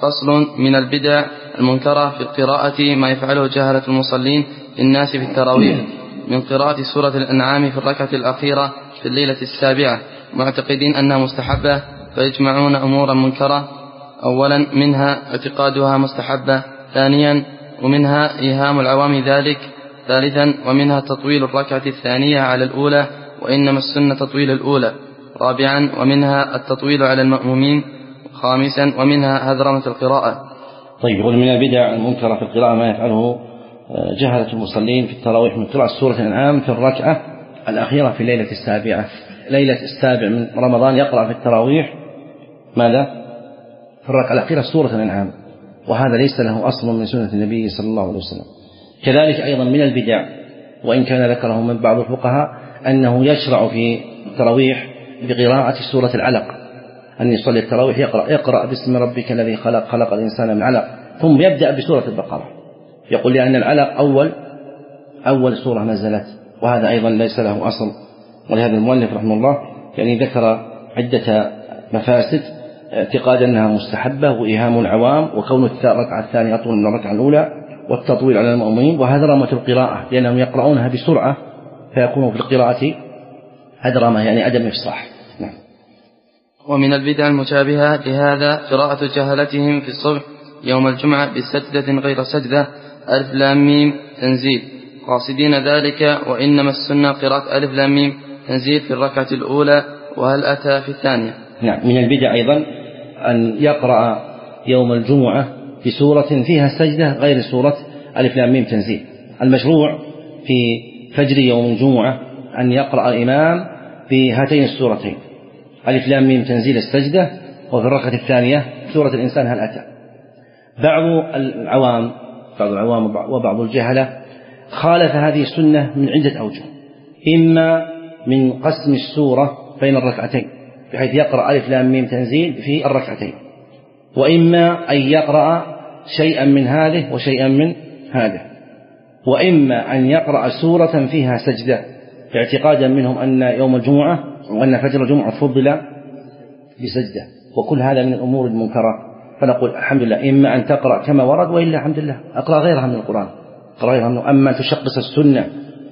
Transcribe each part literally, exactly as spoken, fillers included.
فصل. من البدع المنكرة في القراءة ما يفعله جهلة المصلين الناس في التراويح من قراءة سورة الأنعام في الركعة الأخيرة في الليلة السابعة معتقدين أنها مستحبة، فيجمعون أمورا منكرة. أولا منها اعتقادها مستحبة، ثانيا ومنها إيهام العوام ذلك، ثالثا ومنها تطويل الركعة الثانية على الأولى وإنما السنة تطويل الأولى، رابعا ومنها التطويل على المأمومين، خامسا ومنها هذرمة القراءة. طيب، يقول من البدع المنكرة في القراءة ما يفعله جهلة المصلين في التراويح من قراءة سورة الأنعام في الركعة الأخيرة في الليلة السابعة. ليلة السابع من رمضان يقرأ في التراويح ماذا؟ في الركعة الأخيرة سورة الأنعام، وهذا ليس له أصل من سنة النبي صلى الله عليه وسلم. كذلك أيضا من البدع، وإن كان ذكره من بعض الفقهاء، أنه يشرع في التراويح بقراءة سورة العلق، أن يصلي التراويح يقرأ يقرأ باسم ربك الذي خلق خلق الإنسان من علق، ثم يبدأ بسورة البقرة، يقول لأن العلق أول أول سورة نزلت، وهذا أيضا ليس له أصل. ولهذا المؤلف رحمه الله يعني ذكر عدة مفاسد: اعتقاد أنها مستحبة، وإيهام العوام، وكون الركعة الثانية أطول من الركعة الأولى، والتطويل على المأمومين، وهذرمة القراءة لأنهم يقرؤونها بسرعة فيكون في القراءة هذرمة يعني عدم إفصاح. نعم. ومن البدع المشابهة لهذا قراءة جهلتهم في الصبح يوم الجمعة بسجدة غير سجدة ألف لام ميم تنزيل، قاصدين ذلك وإنما السنة قراءة ألف لام ميم تنزيل في الركعة الأولى وهل أتى في الثانية. نعم. من البدع أيضا أن يقرأ يوم الجمعة بسورة فيها سجدة غير سورة ألف لام ميم تنزيل. المشروع في فجر يوم الجمعة أن يقرأ الإمام بهاتين السورتين: ألف لام ميم تنزيل السجدة، وفي الركعة الثانية سورة الإنسان هل أتى. بعض العوام بعض العوام وبعض الجهلة خالف هذه السنة من عدة أوجه: إما من قسم السورة بين الركعتين بحيث يقرأ ألف لام ميم تنزيل في الركعتين، وإما أن يقرأ شيئا من هذه وشيئا من هذه، وإما أن يقرأ سورة فيها سجدة اعتقادا منهم أن يوم الجمعة وأن فجر الجمعة فضل بسجدة، وكل هذا من الأمور المنكرة. فنقول الحمد لله، إما أن تقرأ كما ورد، وإلا الحمد لله أقرأ غيرها من القرآن، أقرأ غيرها من أما تشقص السنة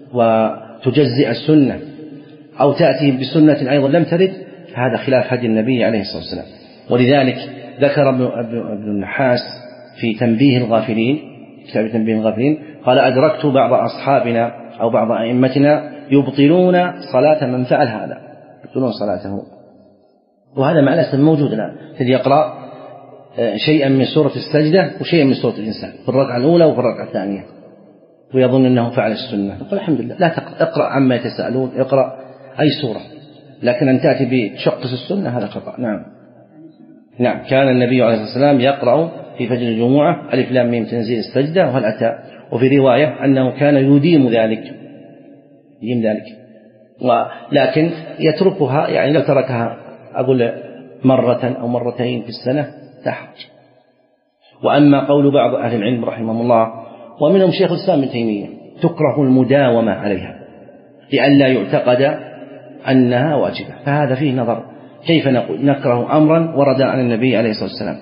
وتجزئ السنة أو تأتي بسنة أيضا لم ترد، هذا خلاف هدي النبي عليه الصلاة والسلام. ولذلك ذكر ابن النحاس في تنبيه الغافلين، كتاب تنبيه الغافلين، قال: أدركت بعض أصحابنا أو بعض أئمتنا يبطلون صلاة من فعل هذا، يبطلون صلاته. وهذا مع الأسف موجود الآن، يقرأ شيئا من سورة السجدة وشيئا من سورة الإنسان في الركعة الأولى وفي الركعة الثانية، ويظن أنه فعل السنة. قال الحمد لله، لا تقرأ عما يتساءلون، اقرأ أي سورة، لكن أن تأتي بتشقص السنة هذا خطأ. نعم نعم كان النبي عليه الصلاة والسلام يقرأ في فجر الجمعة ألف لام ميم تنزيل السجدة وهل أتى، وفي رواية أنه كان يديم ذلك يديم ذلك ولكن يتركها، يعني لو تركها أقول مرة أو مرتين في السنة تحرج. وأما قول بعض أهل العلم رحمهم الله ومنهم شيخ الإسلام ابن تيمية: تكره المداومة عليها لئلا يعتقد أنها واجبة، فهذا فيه نظر. كيف نقول نكره أمرا ورد عن النبي عليه الصلاة والسلام؟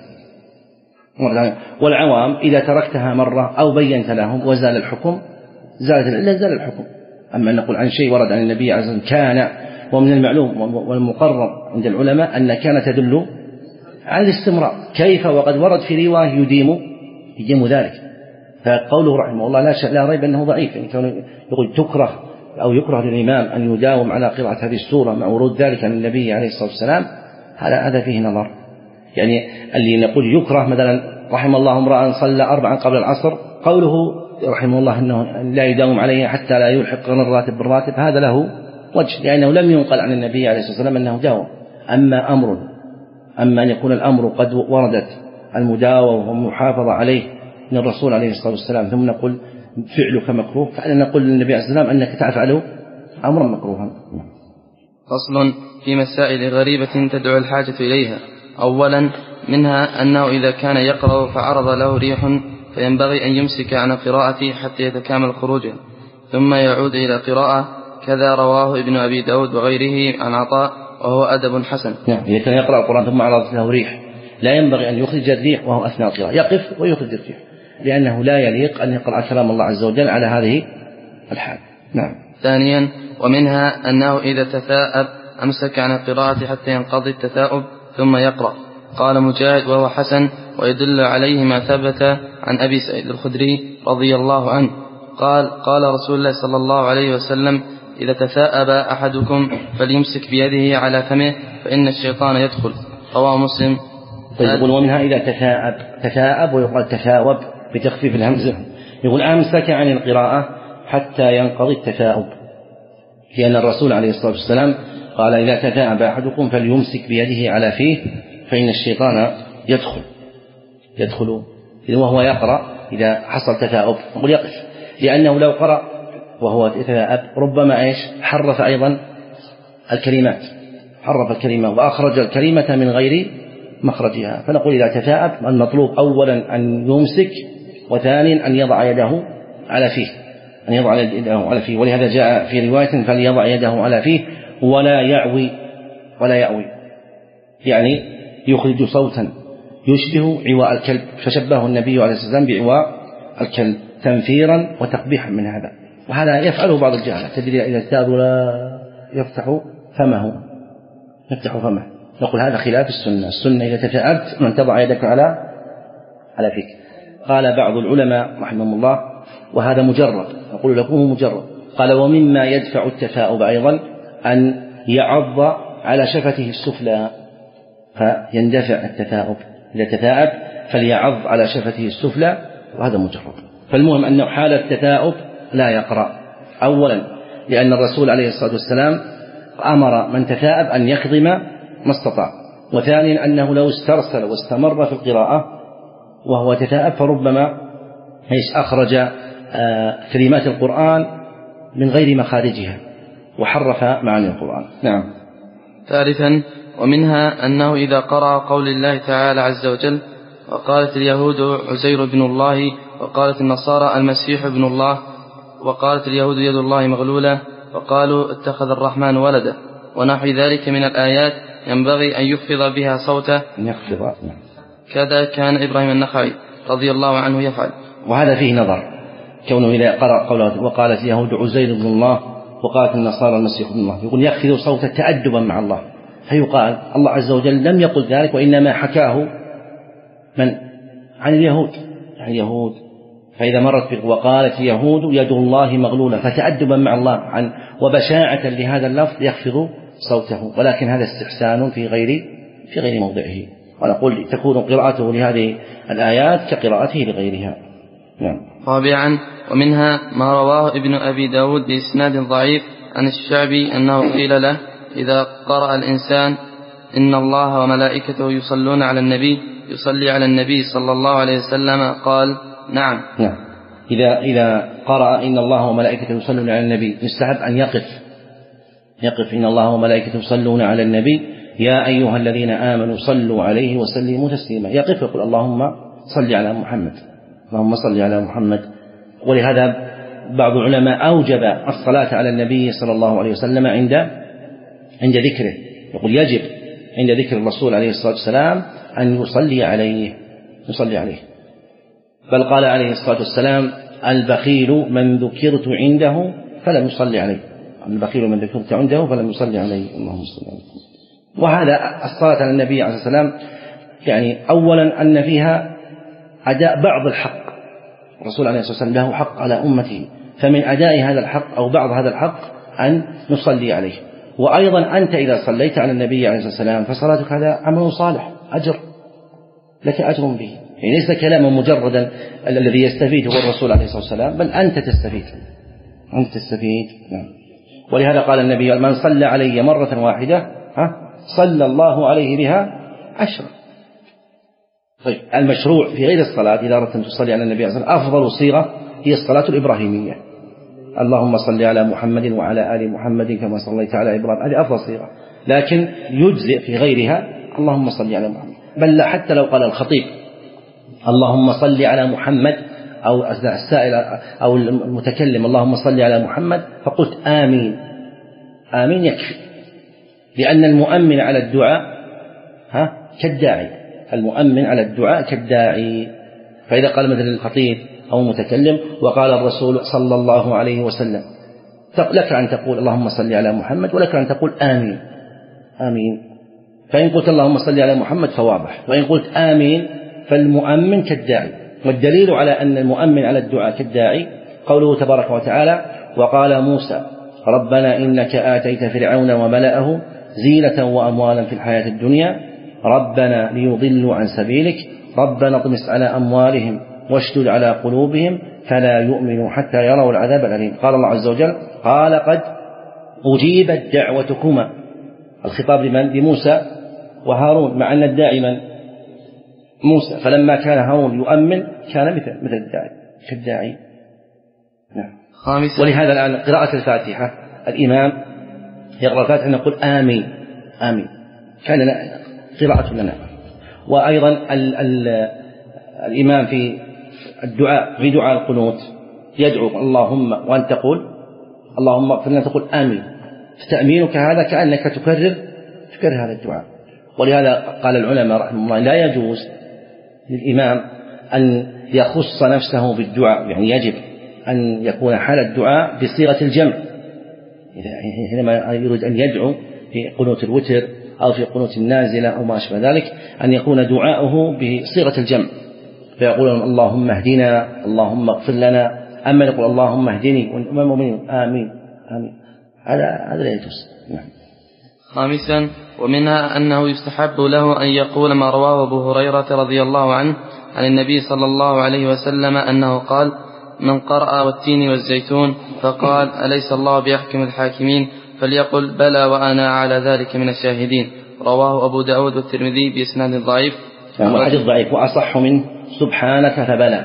والعوام إذا تركتها مرة أو بينت لهم وزال الحكم زالت إلا زال الحكم. أما أن نقول عن شيء ورد عن النبي عليه الصلاة والسلام كان، ومن المعلوم والمقرر عند العلماء أن كان تدل على الاستمرار، كيف وقد ورد في رواية يديم يديم ذلك. فقوله رحمه الله لا, لا ريب أنه ضعيف، يعني يقول تكره أو يكره للإمام أن يداوم على قراءة هذه السورة مع ورود ذلك عن النبي عليه الصلاة والسلام، هذا هذا فيه نظر. يعني اللي نقول يكره مثلا رحم الله امرأ صلى أربعا قبل العصر، قوله رحمه الله أنه لا يداوم عليه حتى لا يلحق الراتب بالراتب، هذا له وجه، لأنه لم ينقل عن النبي عليه الصلاة والسلام أنه داوم. أما أمر أما أن يكون الأمر قد وردت المداومة والمحافظة عليه من الرسول عليه الصلاة والسلام ثم نقول فعلك مكروه، فعلا نقول للنبي عليه الصلاة والسلام أنك تفعل أمرا مكروها. فصل في مسائل غريبة تدعو الحاجة إليها. أولا منها أنه إذا كان يقرأ فعرض له ريح فينبغي أن يمسك عن القراءة حتى يتكامل خروجه ثم يعود إلى القراءة، كذا رواه ابن أبي داود وغيره عن عطاء وهو أدب حسن. نعم، إذا كان يقرأ القرآن ثم عرضت له ريح لا ينبغي أن يخرج الريح وهو أثناء القراءة، يقف ويخرج الريح، لأنه لا يليق أن يقرأ كلام الله عز وجل على هذه الحال. نعم. ثانيا، ومنها أنه إذا تثاءب أمسك عن القراءة حتى ينقضي التثاؤب ثم يقرأ. قال مجاهد وهو حسن، ويدل عليه ما ثبت عن أبي سعيد الخدري رضي الله عنه قال قال رسول الله صلى الله عليه وسلم: إذا تثاءب أحدكم فليمسك بيده على فمه فإن الشيطان يدخل. رواه مسلم. يقول ومنها إذا تثاءب، تثاءب ويقال تثاوب بتخفيف الهمزة، يقول أمسك عن القراءة حتى ينقضي التثاؤب، لأن الرسول عليه الصلاة والسلام قال: إذا تثاءب أحدكم فليمسك بيده على فيه فإن الشيطان يدخل يدخل وهو يقرأ. إذا حصل تثاؤب يقول يقف، لأنه لو قرأ وهو يتثاءب ربما إيش حرف أيضا الكلمات، حرف الكلمة وأخرج الكلمة من غير مخرجها. فنقول إذا تثاءب المطلوب أولا أن يمسك، وثانيا أن يضع يده على فيه، أن يضع يده على فيه، ولهذا جاء في رواية: فليضع يده على فيه ولا يعوي ولا يعوي، يعني يخرج صوتا يشبه عواء الكلب، فشبهه النبي عليه الصلاة والسلام بعواء الكلب تنفيرا وتقبيحا من هذا. وهذا يفعله بعض الجهلة، تدري إذا تاب لا يفتح فمه يفتح فمه نقول هذا خلاف السنة. السنة إذا تثاءبت أن تضع يدك على على فيك. قال بعض العلماء رحمهم الله، وهذا مجرد، أقول لكم مجرد، قال: ومما يدفع التثاؤب أيضا أن يعض على شفته السفلى فيندفع التثاؤب. إذا تثاءب فليعض على شفته السفلى، وهذا مجرد. فالمهم أنه حال التثاؤب لا يقرأ، أولا لأن الرسول عليه الصلاة والسلام أمر من تثاءب أن يكظم ما استطاع، وثانيا أنه لو استرسل واستمر في القراءة وهو تثاءب فربما ايش أخرج آه كلمات القرآن من غير مخارجها وحرف معاني القرآن. نعم. ثالثا، ومنها أنه إذا قرأ قول الله تعالى عز وجل: وقالت اليهود عزير بن الله، وقالت النصارى المسيح ابن الله، وقالت اليهود يد الله مغلولة، وقالوا اتخذ الرحمن ولدا، ونحو ذلك من الآيات ينبغي أن يخفض بها صوته، كذا كان إبراهيم النخعي رضي الله عنه يفعل. وهذا فيه نظر، كونه إذا قرأ قوله وقالت اليهود عزير بن الله وقالت النصارى المسيح ابن الله، يقول يخفض صوته تأدبا مع الله، فيقال الله عز وجل لم يقل ذلك، وإنما حكاه من عن اليهود عن اليهود فإذا مرت وقالت اليهود يد الله مغلولة فتأدبا مع الله عن وبشاعة لهذا اللفظ يخفض صوته، ولكن هذا استحسان في غير في غير موضعه. ونقول تكون قراءته لهذه الآيات كقراءته لغيرها. نعم. رابعا، ومنها ما رواه ابن أبي داود بإسناد ضعيف عن الشعبي أنه قيل له: إذا قرأ الإنسان إن الله وملائكته يصلون على النبي يصلي على النبي صلى الله عليه وسلم، قال: نعم. نعم. إذا إذا قرأ إن الله وملائكته يصلون على النبي يستحب أن يقف يقف إن الله وملائكته يصلون على النبي يا أيها الذين آمنوا صلوا عليه وسلموا تسليما، يقف يقول اللهم صل على محمد اللهم صل على محمد. ولهذا بعض العلماء أوجب الصلاة على النبي صلى الله عليه وسلم عند عند ذكره، يقول يجب عند ذكر الرسول عليه الصلاة والسلام أن يصلي عليه يصلي عليه بل قال عليه الصلاة والسلام: البخيل من ذكرت عنده فلم يصلي عليه البخيل من ذكرت عنده فلم يصلي عليه اللهم صل عليه. وهذا الصلاة على النبي عليه الصلاة والسلام يعني أولا أن فيها أداء بعض الحق، الرسول عليه الصلاة والسلام له حق على أمته، فمن أداء هذا الحق أو بعض هذا الحق أن نصلي عليه. وأيضا أنت إذا صليت على النبي عليه الصلاة والسلام فصلاتك هذا عمل صالح، أجر لك أجر به، يعني ليس كلاما مجردا الذي يستفيد هو الرسول عليه الصلاة والسلام، بل أنت تستفيد أنت تستفيد. نعم. ولهذا قال النبي: من صلى علي مرة واحدة ها صلى الله عليه بها عشرة. طيب المشروع في غير الصلاة إذا أردت أن تصلي على النبي عليه الصلاة والسلام أفضل صيغة هي الصلاة الإبراهيمية، اللهم صل على محمد وعلى آل محمد كما صليت على إبراهيم، هذه أفضل صيغة. لكن يجزئ في غيرها اللهم صل على محمد، بل حتى لو قال الخطيب اللهم صل على محمد أو السائل أو المتكلم اللهم صل على محمد فقلت آمين آمين يكفي، لأن المؤمن على الدعاء ها كالداعي، المؤمن على الدعاء كالداعي. فإذا قال مثل الخطيب أو المتكلم وقال الرسول صلى الله عليه وسلم، لك أن تقول اللهم صل على محمد، ولك أن تقول آمين آمين. فإن قلت اللهم صل على محمد فواضح، وإن قلت آمين فالمؤمن كالداعي. والدليل على أن المؤمن على الدعاء كالداعي قوله تبارك وتعالى: وقال موسى ربنا إنك آتيت فرعون وملأه زينة وأموالا في الحياة الدنيا ربنا ليضلوا عن سبيلك ربنا اطمس على أموالهم واشدد على قلوبهم فلا يؤمنوا حتى يروا العذاب الأليم. قال الله عز وجل: قال قد أجيبت دعوتكما. الخطاب لمن؟ لموسى وهارون، مع أن الداعي من؟ موسى. فلما كان هارون يؤمن كان مثل مثل الداعي كالداعي. نعم. ولهذا الآن قراءة الفاتحة الإمام يقرأ الفاتحة نقول آمين آمين، كان قراءة لنا. وأيضا ال ال الإمام في الدعاء في دعاء القنوت يدعو اللهم، وأن تقول اللهم اغفر لنا تقول آمين. فتأمينك هذا كأنك تكرر تكرر هذا الدعاء. ولهذا قال العلماء رحمه الله لا يجوز للإمام أن يخص نفسه بالدعاء، يعني يجب أن يكون حال الدعاء بصيغة الجمع. حينما يريد أن يدعو في قنوت الوتر أو في قنوت النازلة أو ما أشبه ذلك أن يكون دعاؤه بصيغة الجمع، فيقول اللهم اهدنا اللهم اغفر لنا. أما يقول اللهم اهدني والمؤمنين آمين آمين، هذا هذا لا يجوز. نعم. خامسا: ومنها أنه يستحب له أن يقول ما رواه أبو هريرة رضي الله عنه عن النبي صلى الله عليه وسلم أنه قال: من قرأ والتين والزيتون فقال أليس الله بأحكم الحاكمين فليقل بلى وأنا على ذلك من الشاهدين. رواه أبو داود والترمذي بإسناد ضعيف. يعني حديث ضعيف وأصح من سبحانك فبلى.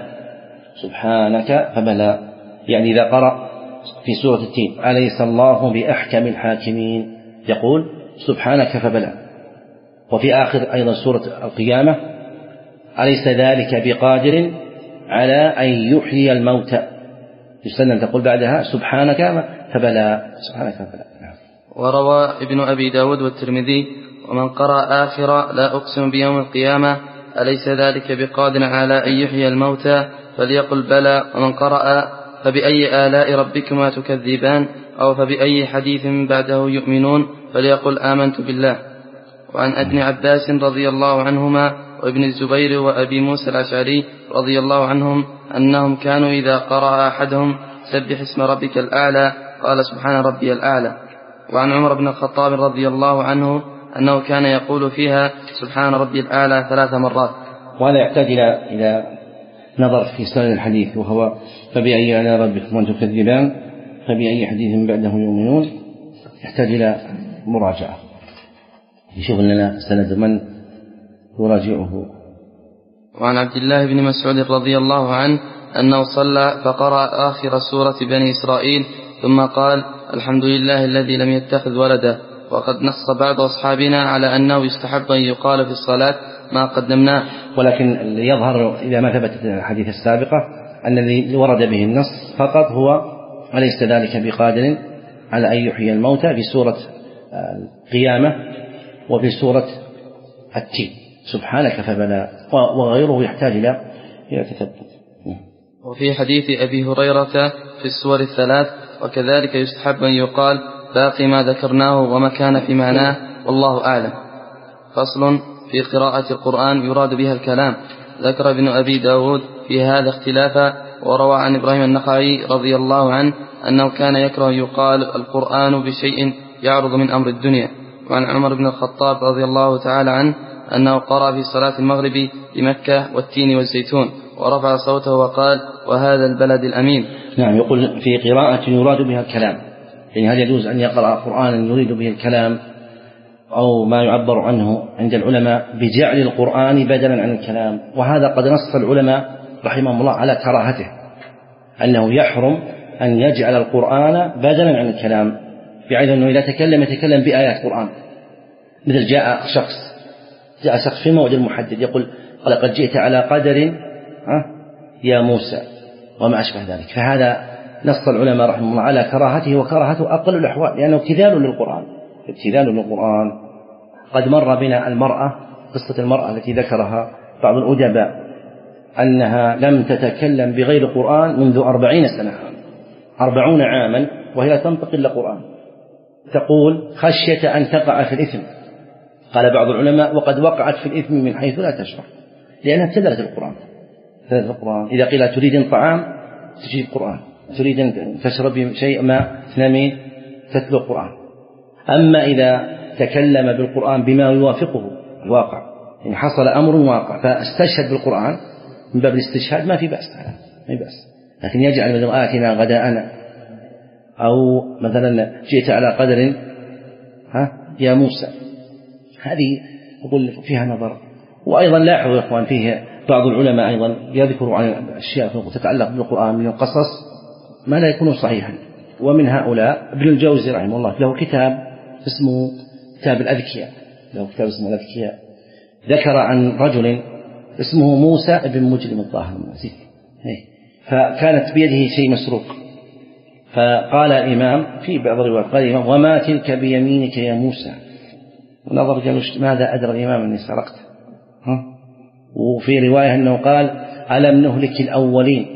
سبحانك فبلى يعني إذا قرأ في سورة التين أليس الله بأحكم الحاكمين يقول سبحانك فبلى. وفي آخر أيضا سورة القيامة أليس ذلك بقادر على أن يحيي الموتى يستنى تقول بعدها سبحانك فبلى. سبحانك فبلى. وروى ابن أبي داود والترمذي: ومن قرأ آخر لا أقسم بيوم القيامة أليس ذلك بقادر على أن يحيي الموتى فليقل بلى. ومن قرأ فبأي آلاء ربكما تكذبان أو فبأي حديث بعده يؤمنون فليقل آمنت بالله. وعن ابن عباس رضي الله عنهما وابن الزبير وأبي موسى الأشعري رضي الله عنهم أنهم كانوا إذا قرأ أحدهم سبح اسم ربك الأعلى قال سبحان ربي الأعلى. وعن عمر بن الخطاب رضي الله عنه أنه كان يقول فيها سبحان ربي الأعلى ثلاث مرات. وهذا يحتاج إلى إلى نظر في سنن الحديث، وهو فبأي آلاء ربكما تكذبان فبأي حديث بعده يؤمنون، يحتاج إلى مراجعة يشوف لنا سند من يراجعه. وعن عبد الله بن مسعود رضي الله عنه أنه صلى فقرأ آخر سورة بني إسرائيل ثم قال الحمد لله الذي لم يتخذ ولدا. وقد نص بعض أصحابنا على أنه يستحب أن يقال في الصلاة ما قدمناه، ولكن يظهر إذا ما ثبتت الحديث السابقة أن الذي ورد به النص فقط هو أليس ذلك بقادر على أن يحيي الموتى في سورة القيامة وفي سورة التين سبحانك فبلى، وغيره يحتاج إلى تثبت. وفي حديث أبي هريرة في السور الثلاث وكذلك يستحب أن يقال باقي ما ذكرناه وما كان في معناه والله أعلم. فصل في قراءة القرآن يراد بها الكلام. ذكر ابن أبي داود في هذا اختلافا، وروى عن إبراهيم النخعي رضي الله عنه أنه كان يكره يقال القرآن بشيء يعرض من أمر الدنيا. وعن عمر بن الخطاب رضي الله تعالى عنه أنه قرأ في صلاة المغرب بمكة والتين والزيتون ورفع صوته وقال وهذا البلد الأمين. نعم، يقول في قراءة يراد بها الكلام، يعني هل يجوز أن يقرأ قرآنا يريد به الكلام أو ما يعبر عنه عند العلماء بجعل القرآن بدلا عن الكلام؟ وهذا قد نص العلماء رحمهم الله على كراهته، أنه يحرم أن يجعل القرآن بدلا عن الكلام، بحيث أنه إذا تكلم يتكلم بآيات قرآن. مثل جاء شخص جاء شخص في موعد محدد يقول لقد جئت على قدر يا موسى وما أشبه ذلك، فهذا نص العلماء رحمه الله على كراهته، وكراهته أقل الأحوال لأنه ابتذال للقرآن ابتذال للقرآن. قد مر بنا المرأة قصة المرأة التي ذكرها بعض الأدباء أنها لم تتكلم بغير قرآن منذ أربعين سنة، أربعون عاما وهي لا تنطق إلا قرآن، تقول خشية أن تقع في الإثم. قال بعض العلماء وقد وقعت في الإثم من حيث لا تشعر، لأنها ابتدأت القرآن. ابتدأت القرآن. إذا قيل تريد طعام تجيب قرآن، تريد أن تشرب شيء ما تنامين تتلو القرآن. أما إذا تكلم بالقرآن بما يوافقه الواقع، يعني حصل أمر واقع فاستشهد بالقرآن من باب الاستشهاد ما في بأس، ما في بأس. لكن يجعل مثل آتنا غداءنا، أو مثلا جئت على قدر ها يا موسى، هذه أقول فيها نظر. وأيضا لاحظوا يا إخوان فيه بعض العلماء أيضا يذكر عن أشياء تتعلق بالقرآن من القصص ما لا يكون صحيحا. ومن هؤلاء ابن الجوزي رحمه الله له كتاب اسمه كتاب الأذكياء، له كتاب اسمه الأذكياء، ذكر عن رجل اسمه موسى بن مجرم الظاهر المزيد، فكانت بيده شيء مسروق، فقال الإمام في بعض الروايات قال الإمام وما تلك بيمينك يا موسى، ونظر قال ماذا أدرى الإمام أني سرقت؟ وفي رواية أنه قال ألم نهلك الأولين،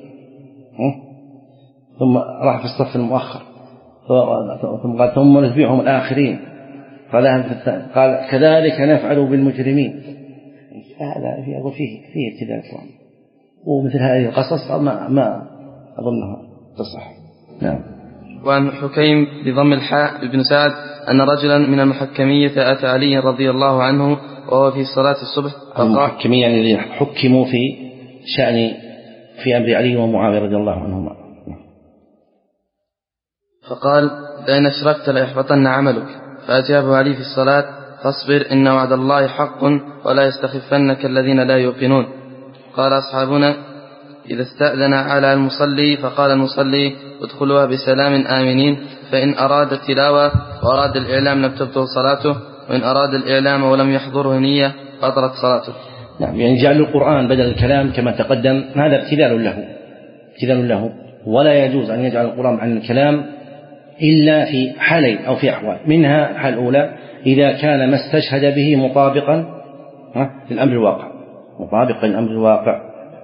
ثم راح في الصف المؤخر ثم قال ثم نتبعهم الآخرين، قال كذلك نفعل بالمجرمين. هذا فيه فيه فيه ابتداء القرآن، ومثل هذه القصص ما ما أظنها تصح. نعم. وعن حكيم بضم الحاء بن سعد أن رجلا من المحكمية أتى علي رضي الله عنه وهو في صلاة الصبح. المحكمية يعني اللي حكموا في شأن في أمر علي ومعاوية رضي الله عنهما. فقال لئن أشركت ليحبطن عملك، فأجابه علي في الصلاة فاصبر إن وعد الله حق ولا يستخفنك الذين لا يوقنون. قال أصحابنا إذا استأذن على المصلي فقال المصلي ادخلوها بسلام آمنين، فإن أراد التلاوة وأراد الإعلام لم تبطل صلاته، وإن أراد الإعلام ولم يحضره نية بطلت صلاته. نعم، يعني جعل القرآن بدل الكلام كما تقدم هذا ابتذال له، ابتذال له، ولا يجوز أن يجعل القرآن عن الكلام إلا في حالين أو في أحوال. منها الحال الأولى إذا كان ما استشهد به مطابقا للأمر الواقع، مطابقا للأمر الواقع.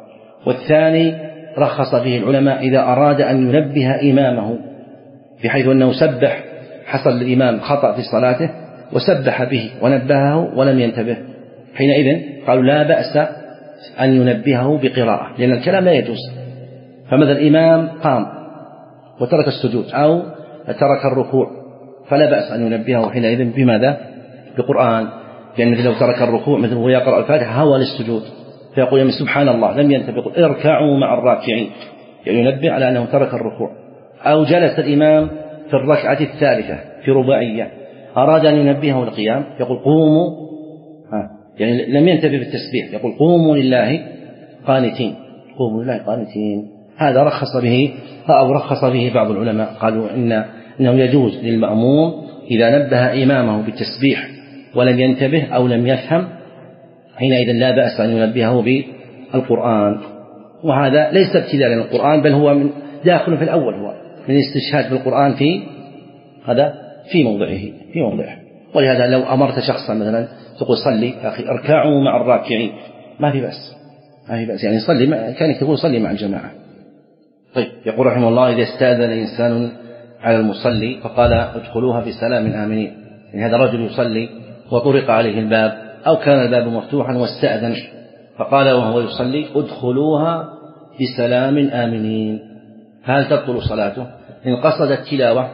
والثاني رخص فيه العلماء إذا أراد أن ينبه إمامه بحيث أنه سبح، حصل الإمام خطأ في صلاته وسبح به ونبهه ولم ينتبه، حينئذ قالوا لا بأس أن ينبهه بقراءة، لأن الكلام لا يجوز. فمثلا الإمام قام وترك السجود أو ترك الركوع فلا بأس أن ينبهه حينئذ بماذا؟ بقرآن، لأن لو ترك الركوع مثل هو يقرأ الفاتحة هوى للسجود فيقول سبحان الله لم ينتبه اركعوا مع الراكعين، يعني ينبه على أنه ترك الركوع. أو جلس الإمام في الركعة الثالثة في رباعية أراد أن ينبهه القيام يقول قوموا، ها يعني لم ينتبه بالتسبيح يقول قوموا لله قانتين، قوموا لله قانتين. هذا رخص به أو رخص به بعض العلماء، قالوا إن إنه يجوز للمأموم إذا نبه إمامه بالتسبيح ولم ينتبه أو لم يفهم حينئذ لا بأس أن ينبهه بالقرآن. وهذا ليس ابتداء للقرآن بل هو من داخل في الأول، هو من الاستشهاد بالقرآن في هذا في موضعه في موضعه. ولهذا لو أمرت شخصا مثلا تقول صلي أخي اركعوا مع الراكعين ما في بأس، ما في بأس يعني صلي، كان تقول صلي مع الجماعة. طيب يقول رحمه الله إذا استأذن إنسان على المصلي فقال ادخلوها بسلام آمنين، يعني هذا رجل يصلي وطرق عليه الباب أو كان الباب مفتوحا واستأذن فقال وهو يصلي ادخلوها بسلام آمنين، هل تبطل صلاته؟ إن قصد التلاوة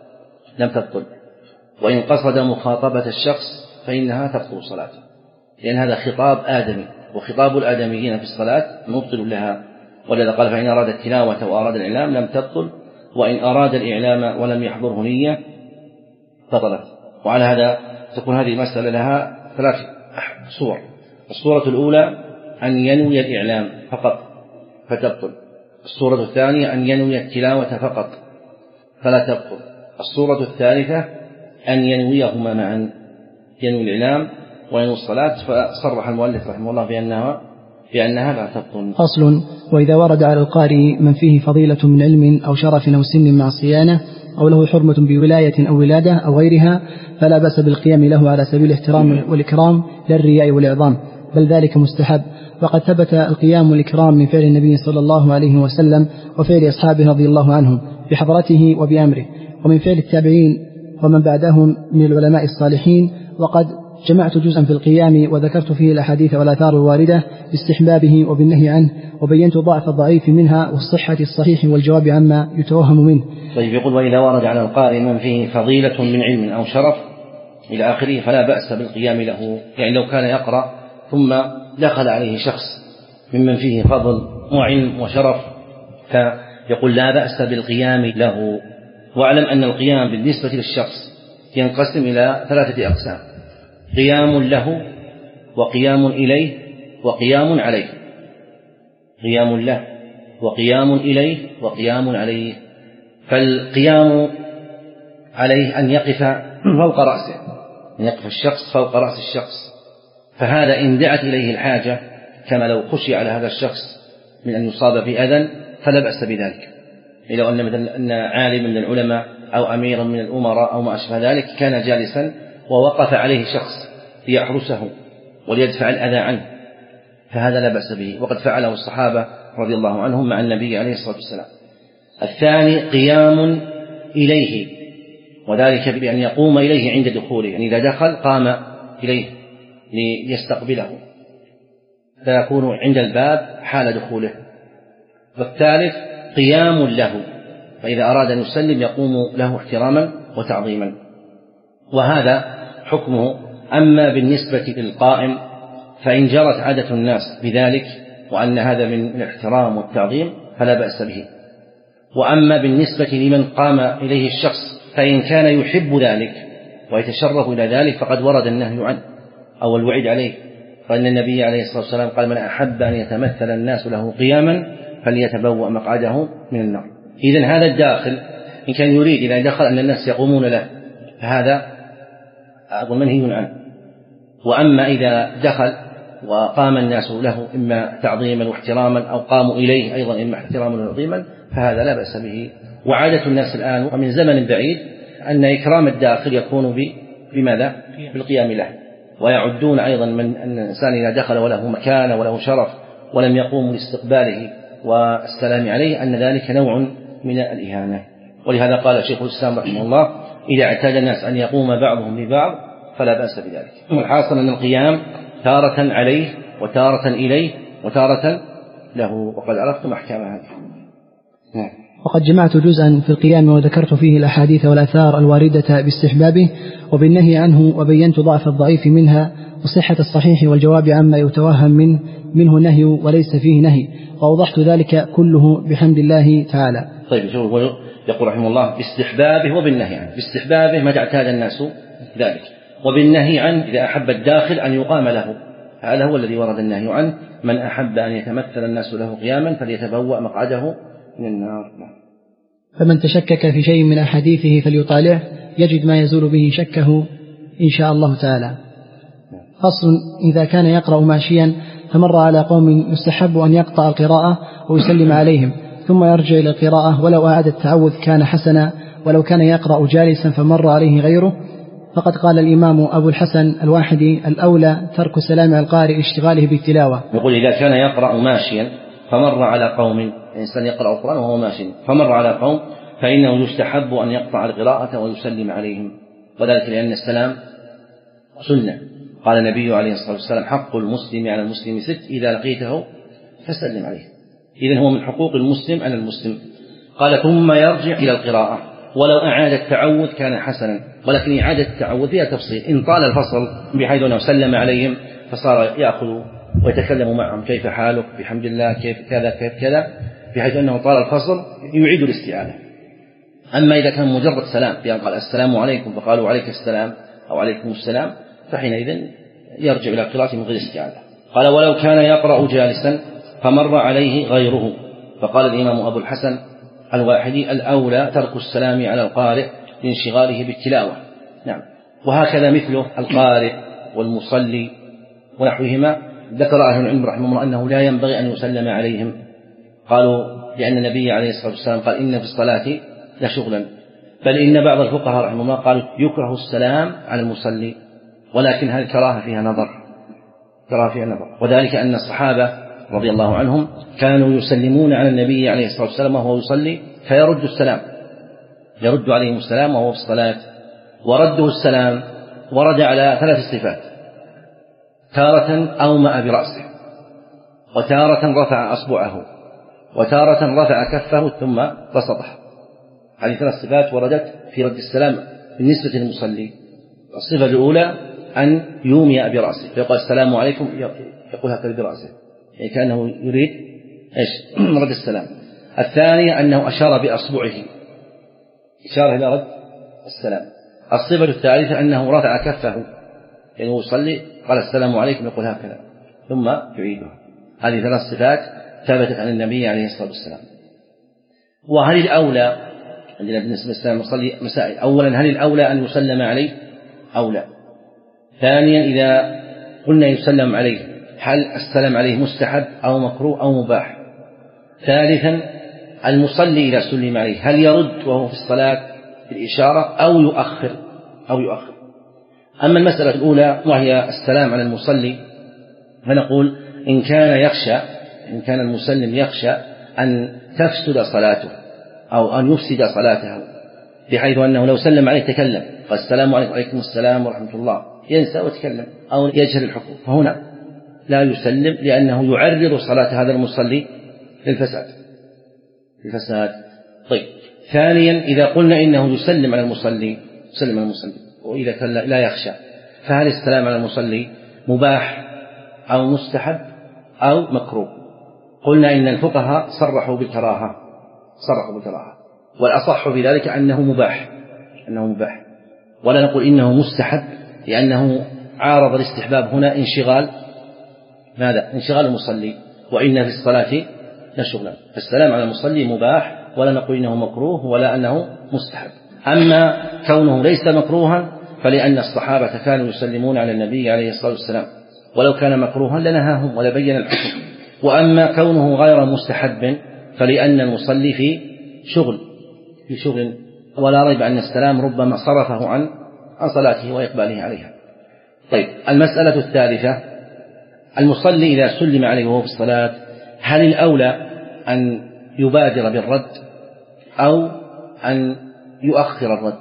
لم تبطل، وإن قصد مخاطبة الشخص فإنها تبطل صلاته، لأن هذا خطاب آدمي، وخطاب الآدميين في الصلاة مبطل لها. ولذا قال فإن أراد التلاوة وأراد الإعلام لم تبطل، وإن أراد الإعلام ولم يحضره نية بطلت. وعلى هذا تكون هذه المسألة لها ثلاث صور. الصورة الأولى أن ينوي الإعلام فقط فتبطل، الصورة الثانية أن ينوي التلاوة فقط فلا تبطل، الصورة الثالثة أن ينويهما معا، ينوي الإعلام وينوي الصلاة. فصرح المؤلف رحمه الله بأنها بأنها لا تبطل. فصل. وإذا ورد على القارئ من فيه فضيلة من علم أو شرف أو سن مع صيانة أو له حرمة بولاية أو ولادة أو غيرها فلا بأس بالقيام له على سبيل الاحترام والإكرام لا الرياء والإعظام، بل ذلك مستحب. وقد ثبت القيام والإكرام من فعل النبي صلى الله عليه وسلم وفعل أصحابه رضي الله عنهم بحضرته وبأمره، ومن فعل التابعين ومن بعدهم من العلماء الصالحين. وقد جمعت جزءا في القيام وذكرت فيه الأحاديث والآثار الواردة باستحبابه وبالنهي عنه، وبينت ضعف الضعيف منها والصحة الصحيح والجواب عما يتوهم منه. طيب، يقول وإذا ورد على القارئ من فيه فضيلة من علم أو شرف إلى آخره فلا بأس بالقيام له. يعني لو كان يقرأ ثم دخل عليه شخص ممن فيه فضل وعلم وشرف فيقول لا بأس بالقيام له. واعلم أن القيام بالنسبة للشخص ينقسم إلى ثلاثة أقسام: قيام له وقيام إليه وقيام عليه. قيام له وقيام إليه وقيام عليه. فالقيام عليه أن يقف فوق رأسه، أن يقف الشخص فوق رأس الشخص، فهذا إن دعت إليه الحاجة كما لو خشي على هذا الشخص من أن يصاب بأذى فلا بأس بذلك. لو أن مثلا أن عالم من العلماء أو أمير من الأمراء أو ما أشبه ذلك كان جالسا ووقف عليه شخص ليحرسه وليدفع الأذى عنه فهذا لا بأس به، وقد فعله الصحابة رضي الله عنهم مع النبي عليه الصلاة والسلام. الثاني قيام إليه، وذلك بأن يقوم إليه عند دخوله، يعني إذا دخل قام إليه ليستقبله فيكون عند الباب حال دخوله. والثالث قيام له، فإذا أراد أن يسلم يقوم له احتراما وتعظيما، وهذا حكمه. أما بالنسبة للقائم فإن جرت عادة الناس بذلك وأن هذا من الاحترام والتعظيم فلا بأس به. وأما بالنسبة لمن قام إليه الشخص فإن كان يحب ذلك ويتشرف إلى ذلك فقد ورد النهي عنه أو الوعيد عليه، فإن النبي عليه الصلاة والسلام قال من أحب أن يتمثل الناس له قياما فليتبوأ مقعده من النار. إذن هذا الداخل إن كان يريد إذا دخل أن الناس يقومون له فهذا أقول منهي عنه. وأما إذا دخل وقام الناس له إما تعظيما واحتراما أو قاموا إليه أيضا إما احتراما وتعظيما فهذا لا بأس به. وعادة الناس الآن ومن زمن بعيد أن إكرام الداخل يكون بماذا؟ بالقيام له، ويعدون أيضا من أن الإنسان إذا دخل وله مكانة وله شرف ولم يقوم لاستقباله والسلام عليه أن ذلك نوع من الإهانة. ولهذا قال شيخ الإسلام رحمه الله إذا اعتاد الناس أن يقوم بعضهم لبعض فلا بأس بذلك. والحاصل أن القيام تارة عليه وتارة إليه وتارة له، وقد عرفتم أحكام هذه. نعم. وقد جمعت جزءا في القيام وذكرت فيه الأحاديث والآثار الواردة باستحبابه وبالنهي عنه، وبينت ضعف الضعيف منها وصحة الصحيح والجواب عما يتوهم منه منه نهي وليس فيه نهي، وأوضحت ذلك كله بحمد الله تعالى. طيب، يقول رحمه الله باستحبابه وبالنهي عنه. باستحبابه ما اعتاد الناس ذلك، وبالنهي عنه إذا أحب الداخل أن يقام له، هذا هو الذي ورد النهي عنه من أحب أن يتمثل الناس له قياما فليتبوأ مقعده من النار. فمن تشكك في شيء من أحاديثه فليطالعه يجد ما يزول به شكه إن شاء الله تعالى. فصل. إذا كان يقرأ ماشيا فمر على قوم يستحب أن يقطع القراءة ويسلم عليهم ثم يرجع إلى القراءة، ولو أعاد التعوذ كان حسنا، ولو كان يقرأ جالسا فمر عليه غيره. فقد قال الإمام أبو الحسن الواحدي الأولى ترك السلام على القارئ اشتغاله بالتلاوة. يقول إذا كان يقرأ ماشيا فمر على قوم، إنسان يقرأ القرآن وهو ماشي فمر على قوم فإنه يستحب أن يقطع القراءة ويسلم عليهم، وذلك لأن السلام سنة. قال النبي عليه الصلاة والسلام حق المسلم على المسلم ست إذا لقيته فسلم عليه. إذن هو من حقوق المسلم على المسلم. قال ثم يرجع إلى القراءة، ولو أعاد التعوذ كان حسنا، ولكن إعادة التعوذ فيها تفصيل. إن طال الفصل بحيث أنه سلم عليهم فصار يأخذ ويتكلم معهم كيف حالك بحمد الله كيف كذا كيف كذا، بحيث أنه طال الفصل يعيد الاستعانة. أما إذا كان مجرد سلام بأن قال السلام عليكم فقالوا عليك السلام أو عليكم السلام فحينئذ يرجع إلى قراءته من غير استعانة. قال ولو كان يقرأ جالسا فمر عليه غيره، فقال الإمام أبو الحسن الواحدي الأولى ترك السلام على القارئ لانشغاله بالتلاوة. نعم. وهكذا مثله القارئ والمصلي ونحوهما ذكر أهل العلم رحمه الله أنه لا ينبغي أن يسلم عليهم، قالوا لأن النبي عليه الصلاة والسلام قال إن في الصلاة لشغلا، بل إن بعض الفقهاء رحمه الله قالوا يكره السلام على المصلي، ولكن هل الكراهة فيها نظر، كراهة فيها نظر، وذلك أن الصحابة رضي الله عنهم كانوا يسلمون على النبي عليه الصلاة والسلام وهو يصلي فيرد السلام، يرد عليهم السلام وهو في الصلاة. ورده السلام ورد على ثلاث صفات: تارة أومأ برأسه، وتارة رفع أصبعه، وتارة رفع كفه ثم بسطه. هذه ثلاث صفات وردت في رد السلام بالنسبة للمصلي. الصفة الأولى أن يومئ برأسه، فيقول السلام عليكم، يقول هكذا برأسه يعني كأنه يريد إيش رد السلام. الثانية أنه أشار بأصبعه إشارة إلى رد السلام. الصفة الثالثة أنه رفع كفه يعني يصلي قال السلام عليكم يقول هكذا ثم يعيده. هذه ثلاث صفات ثبتت عن النبي عليه الصلاة والسلام. وهل الأولى عندنا بالنسبة للسلام المصلي مسائل: أولا هل الأولى أن يسلم عليه أو لا؟ ثانيا إذا قلنا يسلم عليه هل السلام عليه مستحب أو مكروه أو مباح؟ ثالثا المصلي إذا سلم عليه هل يرد وهو في الصلاة بالإشارة أو يؤخر أو يؤخر؟ أما المسألة الأولى وهي السلام على المصلي فنقول إن كان يخشى إن كان المسلم يخشى أن تفسد صلاته أو أن يفسد صلاته، بحيث أنه لو سلم عليه تكلم قال السلام عليكم وعليكم السلام ورحمة الله، ينسى وتكلم أو يجهل الحكم، فهنا لا يسلم لأنه يعرض صلاة هذا المصلي للفساد الفساد. طيب، ثانيا إذا قلنا إنه يسلم على المصلي يسلم على المصلي وإذا كان لا يخشى، فهل السلام على المصلي مباح أو مستحب أو مكروه؟ قلنا إن الفقهاء صرحوا بالكراهة صرحوا بالكراهة والأصح في ذلك أنه مباح أنه مباح ولا نقول إنه مستحب، لأنه عارض الاستحباب هنا انشغال ماذا؟ انشغال المصلي، وإن في الصلاة لشغلا، فالسلام على المصلي مباح ولا نقول إنه مكروه ولا أنه مستحب. أما كونه ليس مكروها فلأن الصحابة كانوا يسلمون على النبي عليه الصلاة والسلام، ولو كان مكروها لنهاهم ولبين الحكم. وأما كونه غير مستحب فلأن المصلي في شغل في شغل ولا ريب أن السلام ربما صرفه عن عن صلاته وإقباله عليها. طيب، المسألة الثالثة: المصلي إذا سلم عليه وهو في الصلاة هل الأولى أن يبادر بالرد أو أن يؤخر الرد؟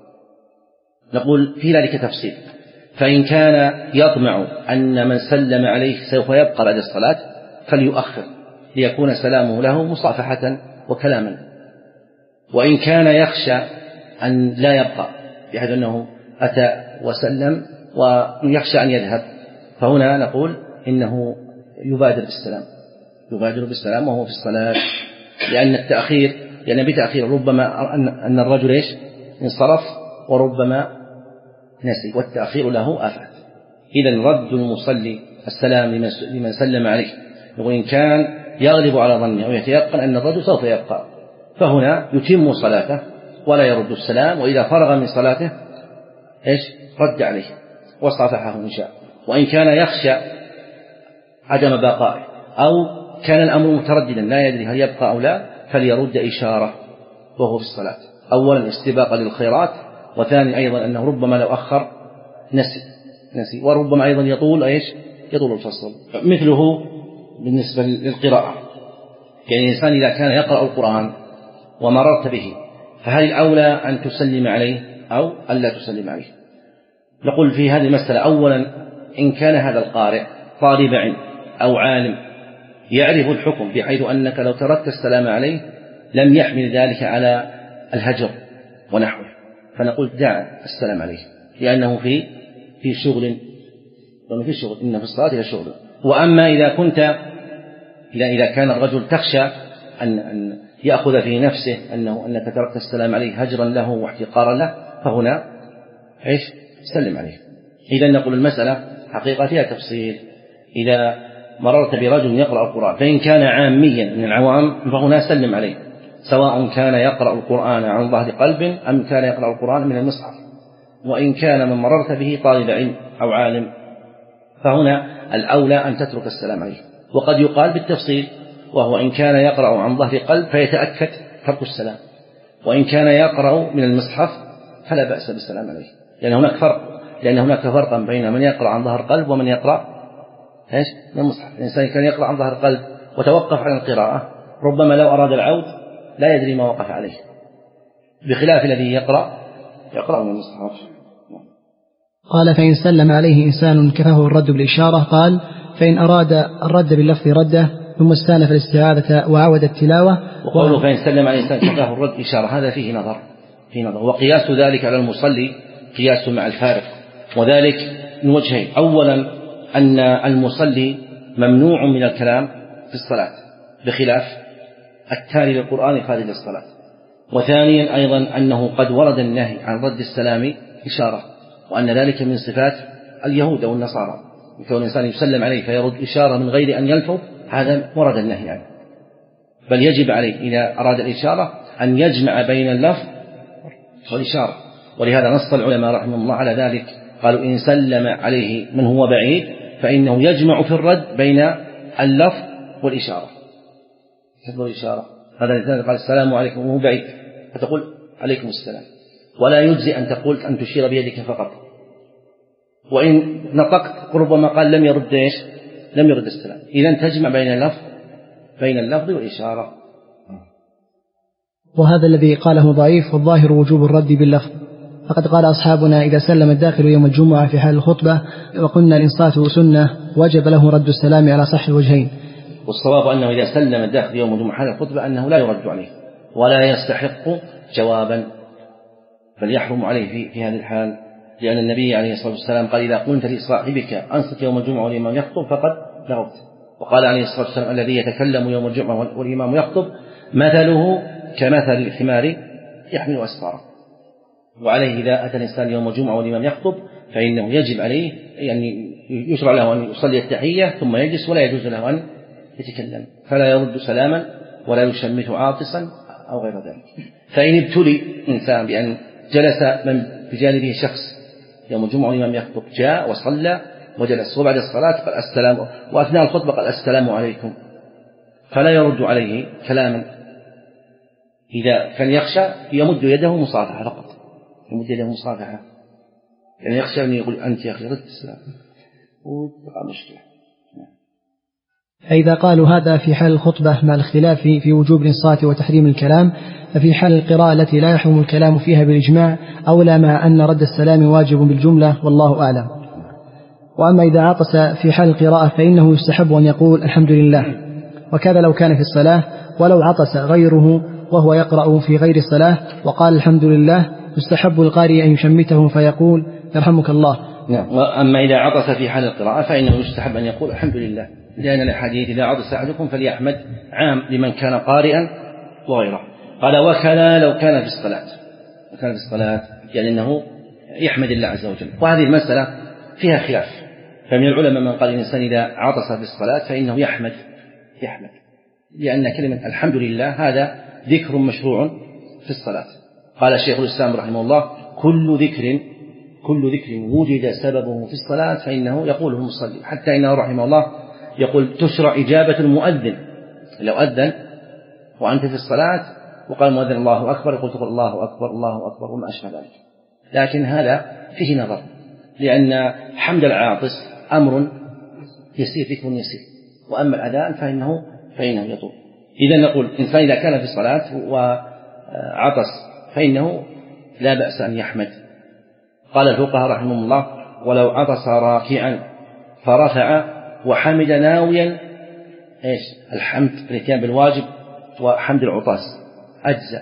نقول في ذلك تفصيل، فإن كان يطمع أن من سلم عليه سوف يبقى بعد الصلاة فليؤخر ليكون سلامه له مصافحة وكلاما، وإن كان يخشى أن لا يبقى بحيث أنه أتى وسلم ويخشى أن يذهب فهنا نقول إنه يبادر بالسلام يبادر بالسلام وهو في الصلاة، لأن التأخير لأن بتأخير ربما أن الرجل إيش انصرف وربما نسي، والتأخير له آفات. إذن رد المصلي السلام لمن سلم عليه، وإن كان يغلب على ظنه ويتيقن أن الرجل سوف يبقى فهنا يتم صلاته ولا يرد السلام، وإذا فرغ من صلاته إيش رد عليه وصافحه إن شاء. وإن كان يخشى عدم بقائه أو كان الأمر مترددا لا يدري هل يبقى أو لا فليرد إشارة وهو في الصلاة، أولا استباقا للخيرات، وثاني أيضا أنه ربما لو أخر نسي نسي وربما أيضا يطول إيش يطول الفصل. مثله بالنسبة للقراءة، يعني الإنسان إذا كان يقرأ القرآن ومررت به فهل الأولى أن تسلم عليه أو ألا تسلم عليه؟ نقول في هذه المسألة أولا إن كان هذا القارئ طالب علم أو عالم يعرف الحكم بحيث أنك لو تركت السلام عليه لم يحمل ذلك على الهجر ونحوه فنقول دع السلام عليه لأنه في في شغل في شغل إن في الصلاة إلى شغل. وأما إذا كنت إذا إذا كان الرجل تخشى أن أن يأخذ في نفسه أنه أنك تركت السلام عليه هجرا له واحتقارا له فهنا إيش سلم عليه. إذا نقول المسألة حقيقة فيها تفصيل. إذا مررت برجل يقرأ القرآن فإن كان عاميا من العوام فهنا سلم عليه سواء كان يقرأ القرآن عن ظهر قلب أم كان يقرأ القرآن من المصحف. وإن كان من مررت به طالب علم أو عالم فهنا الأولى أن تترك السلام عليه. وقد يقال بالتفصيل، وهو إن كان يقرأ عن ظهر قلب فيتأكد ترك السلام، وإن كان يقرأ من المصحف فلا بأس بالسلام عليه، لأن هناك فرق لأن هناك فرقا بين من يقرأ عن ظهر قلب ومن يقرأ إيش من المصحف. الإنسان كان يقرأ عن ظهر قلب وتوقف عن القراءة، ربما لو أراد العود لا يدري ما وقف عليه، بخلاف الذي يقرأ يقرأ من المصحف. قال: فإن سلم عليه إنسان كفاه الرد بالإشارة. قال: فإن أراد الرد باللفظ رده ثم استأنف الاستعاذة وعود التلاوة. وقوله فإن سلم عليه إنسان كفاه الرد إشارة هذا فيه نظر فيه نظر وقياس ذلك على المصلي قياس مع الفارق، وذلك من وجهين: أولا أن المصلي ممنوع من الكلام في الصلاة بخلاف التالي للقرآن خارج الصلاة، وثانيا أيضا أنه قد ورد النهي عن رد السلام إشارة، وأن ذلك من صفات اليهود أو النصارى، كون الإنسان يسلم عليه فيرد إشارة من غير أن يلفظ، هذا ورد النهي عنه، بل يجب عليه إذا أراد الإشارة أن يجمع بين اللفظ والإشارة. ولهذا نص العلماء رحمه الله على ذلك، قالوا إن سلم عليه من هو بعيد فإنه يجمع في الرد بين اللفظ والإشارة. الإشارة هذا الإنسان قال السلام عليكم وهو بعيد فتقول عليكم السلام، ولا يجزي أن تقول أن تشير بيدك فقط، وإن نطقت ربما قال لم يرد إيش لم يرد السلام. إذن تجمع بين اللفظ بين اللفظ والإشارة. وهذا الذي قاله ضعيف، والظاهر وجوب الرد باللفظ، فقد قال أصحابنا: إذا سلم الداخل يوم الجمعة في حال الخطبة وقلنا الإنصات سنة وجب له رد السلام على صح الوجهين. والصواب أنه إذا سلم الداخل يوم الجمعة حال الخطبة أنه لا يرد عليه ولا يستحق جوابا، بل يحرم عليه في, في هذه الحال، لأن النبي عليه الصلاة والسلام قال: إذا قلت لصاحبك أنصت يوم الجمعة والإمام يخطب فقد لغوت. وقال عليه الصلاة والسلام: الذي يتكلم يوم الجمعة والإمام يخطب مثله كمثل الحمار يحمل أسفارا. وعليه إذا أتى الإنسان يوم الجمعة والإمام يخطب فإنه يجب عليه يعني يشرع له أن يصلي التحية ثم يجلس، ولا يجوز له أن يتكلم، فلا يرد سلاما ولا يشمت عاطسا أو غير ذلك. فإن ابتلي إنسان بأن جلس من بجانبه شخص يوم الجمعة والإمام يخطب، جاء وصلى وجلس، وبعد الصلاة قال السلام، وأثناء الخطبة قال السلام عليكم، فلا يرد عليه كلاما. إذا كان يخشى يمد يده مصافحة فقط، يمد يده مصافحة، يعني يخشى أن يقول أنت يا أخي رد السلام وتبقى مشكلة. فإذا قالوا هذا في حال الخطبة مع الاختلاف في وجوب الإنصات وتحريم الكلام، ففي حال القراءة التي لا يحرم الكلام فيها بالإجماع أولى، مع أن رد السلام واجب بالجملة والله أعلم. وأما إذا عطس في حال القراءة فإنه يستحب أن يقول الحمد لله، وكذا لو كان في الصلاة، ولو عطس غيره وهو يقرأ في غير الصلاة وقال الحمد لله يستحب القارئ أن يشمته فيقول يرحمك الله. نعم. وأما إذا عطس في حال القراءة فإنه يستحب أن يقول الحمد لله، لأن الحديث إذا عطس أحدكم فليحمد عام لمن كان قارئا وغيره. قال وكذا لو كان في الصلاة، وكان في الصلاة يعني أنه يحمد الله عز وجل. وهذه المسألة فيها خلاف، فمن العلماء من قال الإنسان إذا عطس في الصلاة فإنه يحمد يحمد لأن كلمة الحمد لله هذا ذكر مشروع في الصلاة. قال شيخ الإسلام رحمه الله: كل ذكر كل ذكر وجد سببه في الصلاة فإنه يقوله المصلي، حتى إنه رحمه الله يقول تشرع إجابة المؤذن لو أذن وأنت في الصلاة وقال المؤذن الله أكبر، يقول تقول الله أكبر الله أكبر وما أشبه ذلك. لكن هذا فيه نظر، لأن حمد العاطس أمر يسير ذكر يسير، وأما الأذان فإنه فإنه يطول. إذا نقول إنسان إذا كان في الصلاة وعطس فإنه لا بأس أن يحمد. قال الفقهاء رحمهم الله: ولو عطس راكعا فرفع وحمد ناويا إيش الحمد الاتيان بالواجب وحمد العطاس أجزاء.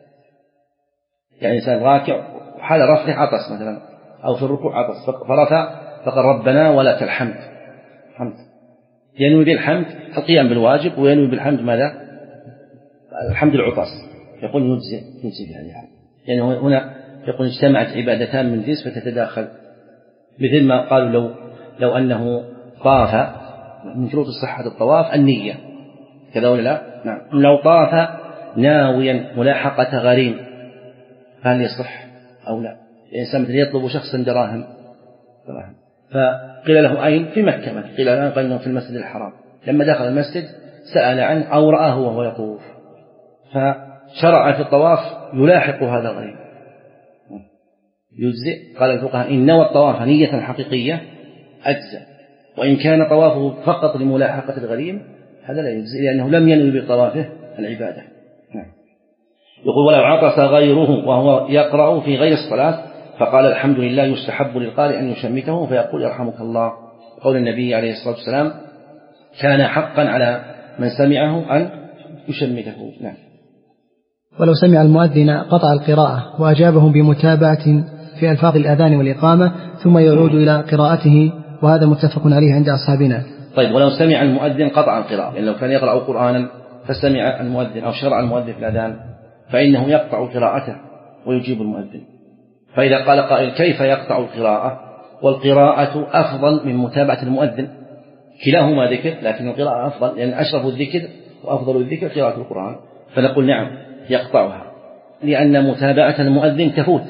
يعني إنسان راكع وحال رفع عطس مثلا، أو في الركوع عطس فرفع فقال ربنا ولك الحمد، حمد ينوي بالحمد القيام بالواجب وينوي بالحمد ماذا؟ الحمد العطاس، يقول يجزي يجزي في هذه الحال، يعني هنا يقول اجتمعت عبادتان من جنس فتتداخل، مثل ما قالوا لو لو أنه طاف، من شروط صحة الطواف النية كذا ولا لا؟ نعم. لو طاف ناويا ملاحقة غريم فهل يصح أو لا؟ الإنسان مثل يطلب شخصا دراهم دراهم فقيل له أين؟ في مكة. قيل له قال في المسجد الحرام. لما دخل المسجد سأل عنه أو رآه وهو يطوف، فشرع في الطواف يلاحق هذا الغريب يجزئ. قال الفقهاء إن نوى الطواف نية حقيقية أجزأ، وإن كان طوافه فقط لملاحقة الغريب هذا لا يجزئ، لأنه لم ينوي بطوافه العبادة. يقول ولو عطس غيره وهو يقرأ في غير الصلاة فقال الحمد لله يستحب للقارئ أن يشمته فيقول يرحمك الله، قول النبي عليه الصلاة والسلام كان حقا على من سمعه أن يشمته. نعم. ولو سمع المؤذن قطع القراءة وأجابه بمتابعة في ألفاظ الأذان والإقامة ثم يعود إلى قراءته، وهذا متفق عليه عند أصحابنا. طيب ولو سمع المؤذن قطع القراءة، يعني لو كان يقرأ قرآنا فسمع المؤذن أو شرع المؤذن في الأذان فإنه يقطع قراءته ويجيب المؤذن. فإذا قال قائل كيف يقطع القراءة؟ والقراءة أفضل من متابعة المؤذن، كلاهما ذكر لكن القراءة أفضل، لأن يعني أشرف الذكر وأفضل الذكر قراءة القرآن. فنقول نعم يقطعها، لأن متابعة المؤذن تفوت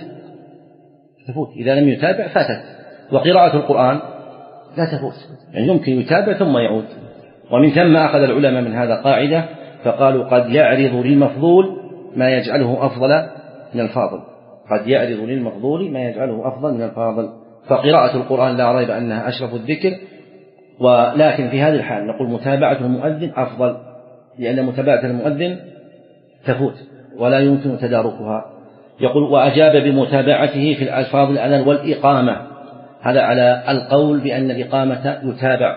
تفوت إذا لم يتابع فاتت، وقراءة القرآن لا تفوت، يعني يمكن يتابع ثم يعود. ومن ثم أخذ العلماء من هذا قاعدة فقالوا قد يعرض للمفضول ما يجعله أفضل من الفاضل، قد يعرض للمفضول ما يجعله أفضل من الفاضل. فقراءة القرآن لا ريب أنها أشرف الذكر، ولكن في هذه الحال نقول متابعة المؤذن أفضل، لأن متابعة المؤذن تفوت ولا يمكن تداركها. يقول وأجاب بمتابعته في الألفاظ الأذان والإقامة، هذا على القول بأن الإقامة يتابع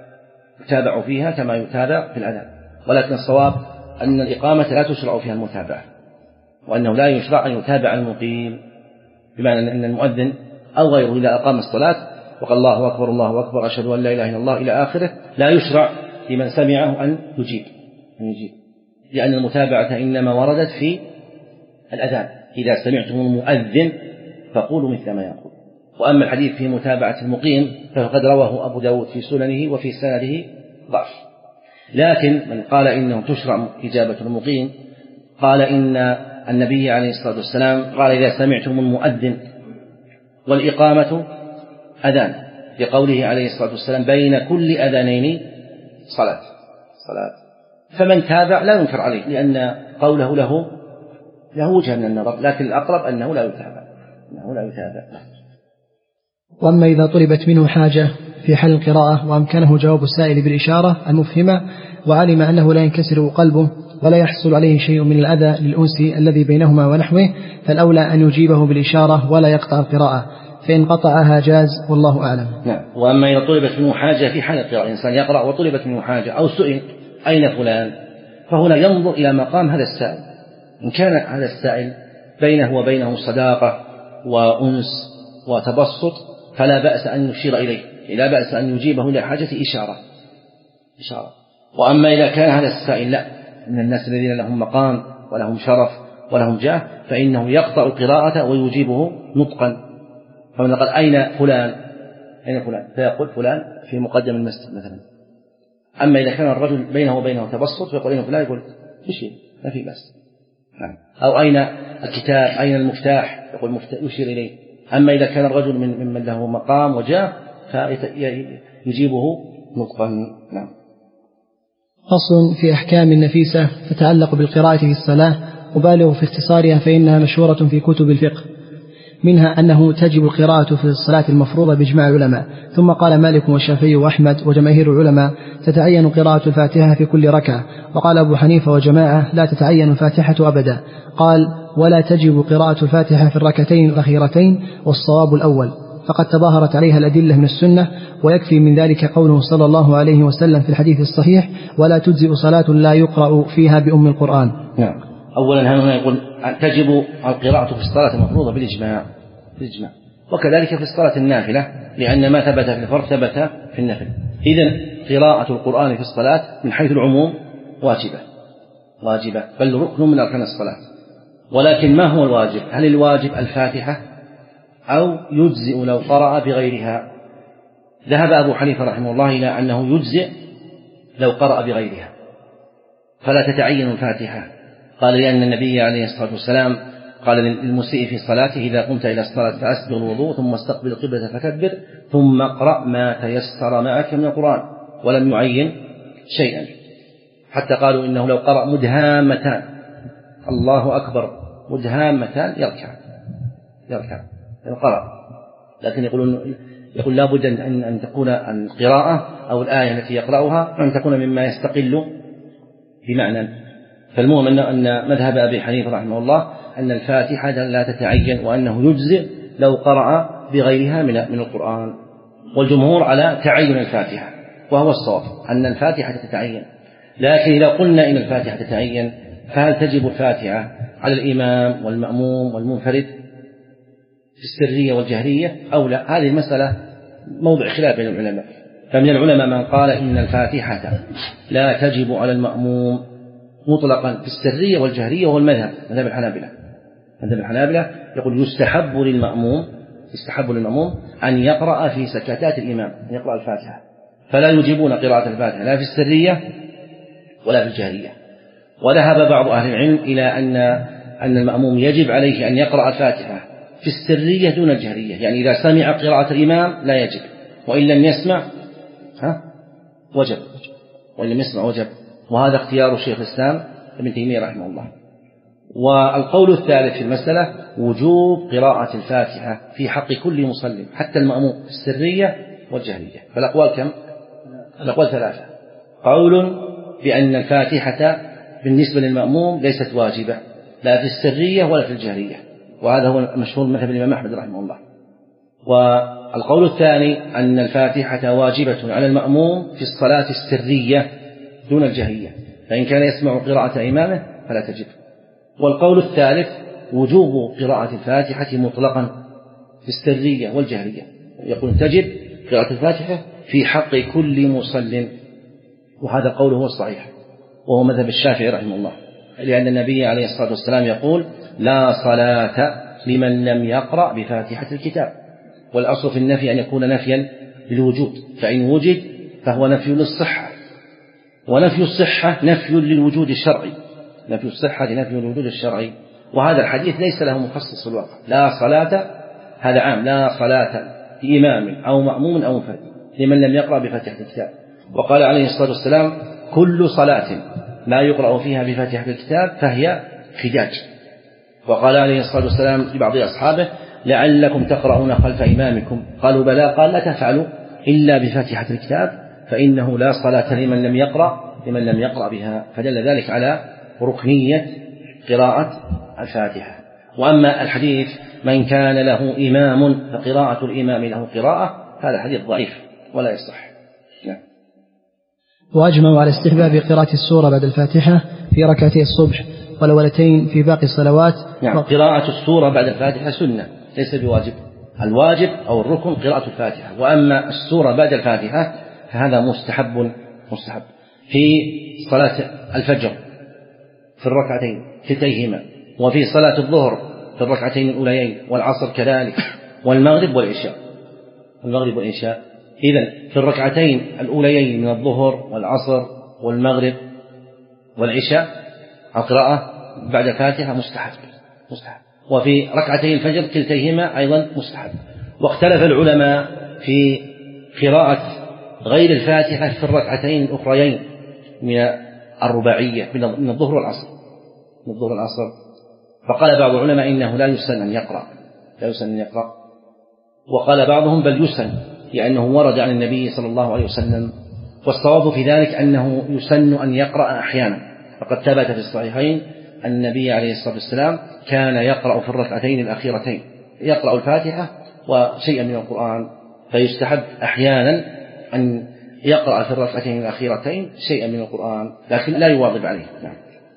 يتابع فيها كما يتابع في الأذان، ولكن الصواب أن الإقامة لا تشرع فيها المتابعة، وأنه لا يشرع أن يتابع المقيم، بمعنى أن المؤذن أو غيره إذا أقام الصلاة وقال الله أكبر الله أكبر أشهد أن لا إله إلا الله إلى آخره لا يشرع لمن سمعه أن يجيب أن يجيب لأن المتابعة إنما وردت في الأذان، إذا سمعتم المؤذن فقولوا مثل ما يقول. وأما الحديث في متابعة المقيم فقد رواه أبو داود في سننه وفي سنده ضعف. لكن من قال إنه تشرع إجابة المقيم قال إن النبي عليه الصلاة والسلام قال إذا سمعتم المؤذن والإقامة أذان، لقوله عليه الصلاة والسلام بين كل أذانين صلاة صلاة فمن تابع لا ينكر عليه، لأن قوله له له وجه من النظر، لكن الأقرب أنه لا يتابع أنه لا يتابع. وأما إذا طلبت منه حاجة في حل القراءة وأمكنه جواب السائل بالإشارة المفهمة وعلم أنه لا ينكسر قلبه ولا يحصل عليه شيء من الأذى للأنس الذي بينهما ونحوه، فالأولى أن يجيبه بالإشارة ولا يقطع القراءة، فإن قطعها جاز والله أعلم. نعم. وأما إذا طلبت منه حاجة في حال القراءة، إنسان يقرأ وطلبت منه حاجة أو سئل أين فلان، فهنا ينظر إلى مقام هذا السائل، إن كان هذا السائل بينه وبينه صداقة وأنس وتبسط فلا بأس أن يشير إليه، لا بأس أن يجيبه إلى حاجة إشارة إشارة. وأما إذا كان هذا السائل لا من الناس الذين لهم مقام ولهم شرف ولهم جاه فإنه يقطع القراءة ويجيبه نطقا، فمن قال أين فلان أين فلان فيقول فلان في مقدم المسجد مثلا. أما إذا كان الرجل بينه وبينه تبسط فيقول أين فلان يقول يشير ما في بأس. أو أين الكتاب أين المفتاح يقول يشير إليه. أما إذا كان الرجل من ممن له مقام وجاه فيجيبه نطقا. نعم. فصل في أحكام النفيسة تتعلق بالقراءة في الصلاة، وبالغ في اختصارها فإنها مشهورة في كتب الفقه، منها أنه تجب القراءة في الصلاة المفروضة بإجماع العلماء. ثم قال مالك والشافعي وأحمد وجماهير العلماء تتعين قراءة الفاتحة في كل ركعة، وقال أبو حنيفة وجماعة لا تتعين الفاتحة أبدا. قال ولا تجب قراءة الفاتحة في الركعتين الأخيرتين، والصواب الأول، فقد تظاهرت عليها الأدلة من السنة، ويكفي من ذلك قوله صلى الله عليه وسلم في الحديث الصحيح ولا تجزئ صلاة لا يقرأ فيها بأم القرآن. نعم. أولا هنا يقول تجب القراءة في الصلاة المفروضة بالإجماع بالإجماع، وكذلك في الصلاة النافلة، لأن ما ثبت في الفرض ثبت في النفل. إذن قراءة القرآن في الصلاة من حيث العموم واجبة واجبة بل ركن من أركان الصلاة. ولكن ما هو الواجب؟ هل الواجب الفاتحة أو يجزئ لو قرأ بغيرها؟ ذهب أبو حنيفة رحمه الله إلى أنه يجزئ لو قرأ بغيرها، فلا تتعين الفاتحة. قال لأن النبي عليه الصلاة والسلام قال للمسيء في صلاته إذا قمت إلى الصلاة فأسبغ الوضوء ثم استقبل القبلة فكبر ثم اقرأ ما تيسر معك من القرآن، ولم يعين شيئا، حتى قالوا إنه لو قرأ مدهامتان الله أكبر مدهامتان يركع يركع يقرأ، لكن يقولون يقول لا بد أن أن تكون القراءة أو الآية التي يقرأها أن تكون مما يستقل بمعنى. فالمهم أن أن مذهب أبي حنيفة رحمه الله أن الفاتحة لا تتعين، وأنه يجزئ لو قرأ بغيرها من من القرآن، والجمهور على تعين الفاتحة، وهو الصواب أن الفاتحة تتعين. لكن إذا قلنا إن الفاتحة تتعين فهل تجب الفاتحة على الإمام والمأموم والمنفرد في السرية والجهرية أو لا؟ هذه المسألة موضع خلاف بين العلماء. فمن العلماء من قال إن الفاتحة لا تجب على المأموم مطلقا في السرية والجهرية، وهو المذهب مذهب الحنابلة. مذهب الحنابلة يقول يستحب للمأموم يستحب للمأموم أن يقرأ في سكتات الإمام، أن يقرأ الفاتحة، فلا يجيبون قراءة الفاتحة لا في السرية ولا في الجهرية. وذهب بعض أهل العلم إلى أن أن المأموم يجب عليه أن يقرأ الفاتحة في السرية دون الجهرية، يعني إذا سمع قراءة الإمام لا يجب، وإن لم يسمع ها وجب، وإن لم يسمع وجب. وهذا اختيار الشيخ الإسلام ابن تيمية رحمه الله. والقول الثالث في المسألة وجوب قراءة الفاتحة في حق كل مصلي حتى المأموم في السرية والجهرية. فالأقوال كم؟ الأقوال ثلاثة. قول بأن الفاتحة بالنسبة للمأموم ليست واجبة لا في السرية ولا في الجهرية، وهذا هو مشهور مذهب الإمام أحمد رحمه الله. والقول الثاني أن الفاتحة واجبة على المأموم في الصلاة السرية دون الجهرية، فإن كان يسمع قراءة إمامه فلا تجب. والقول الثالث وجوب قراءة الفاتحة مطلقا في السرية والجهرية، يقول تجب قراءة الفاتحة في حق كل مصل، وهذا قوله هو الصحيح، وهو مذهب الشافعي رحمه الله، لأن النبي عليه الصلاة والسلام يقول لا صلاة لمن لم يقرأ بفاتحة الكتاب. والأصل في النفي أن يكون نفيا للوجود، فإن وجد فهو نفي للصحة، ونفي الصحة نفي للوجود الشرعي، نفي الصحة نفي للوجود الشرعي. وهذا الحديث ليس له مخصص في الواقع، لا صلاة هذا عام، لا صلاة لإمام أو مأموم أو منفرد لمن لم يقرأ بفاتحة الكتاب. وقال عليه الصلاة والسلام كل صلاة لا يقرأ فيها بفاتحة الكتاب فهي خداج. وقال عليه الصلاة والسلام لبعض أصحابه لعلكم تقرؤون خلف إمامكم، قالوا بلى، قال لا تفعلوا إلا بفاتحة الكتاب فإنه لا صلاة لمن لم يقرأ لمن لم يقرأ بها. فدل ذلك على ركنية قراءة الفاتحة. وأما الحديث من كان له إمام فقراءة الإمام له قراءة، هذا حديث ضعيف ولا يصح. نعم. وأجمعوا على استحباب قراءة السورة بعد الفاتحة في ركعتي الصبح والأولتين في باقي الصلوات. نعم. قراءة السورة بعد الفاتحة سنة ليس بواجب، الواجب أو الركن قراءة الفاتحة، وأما السورة بعد الفاتحة فهذا مستحب مستحب في صلاة الفجر في الركعتين كلتيهما، وفي صلاة الظهر في الركعتين الأوليين، والعصر كذلك، والمغرب والعشاء المغرب والعشاء إذن في الركعتين الأوليين من الظهر والعصر والمغرب والعشاء القراءة بعد الفاتحة مستحب مستحب وفي ركعتي الفجر كلتيهما أيضا مستحب. واختلف العلماء في قراءة غير الفاتحة في الركعتين الأخريين من الرباعية من الظهر والعصر من الظهر والعصر فقال بعض العلماء إنه لا يسن أن يقرأ لا يسن أن يقرأ وقال بعضهم بل يسن لأنه ورد عن النبي صلى الله عليه وسلم. والصواب في ذلك أنه يسن أن يقرأ أحيانا، فقد ثبت في الصحيحين أن النبي عليه الصلاة والسلام كان يقرأ في الركعتين الأخيرتين يقرأ الفاتحة وشيئا من القرآن، فيستحب أحيانا أن يقرأ في الركعتين الأخيرتين شيئا من القرآن، لكن لا يواظب عليه. نعم.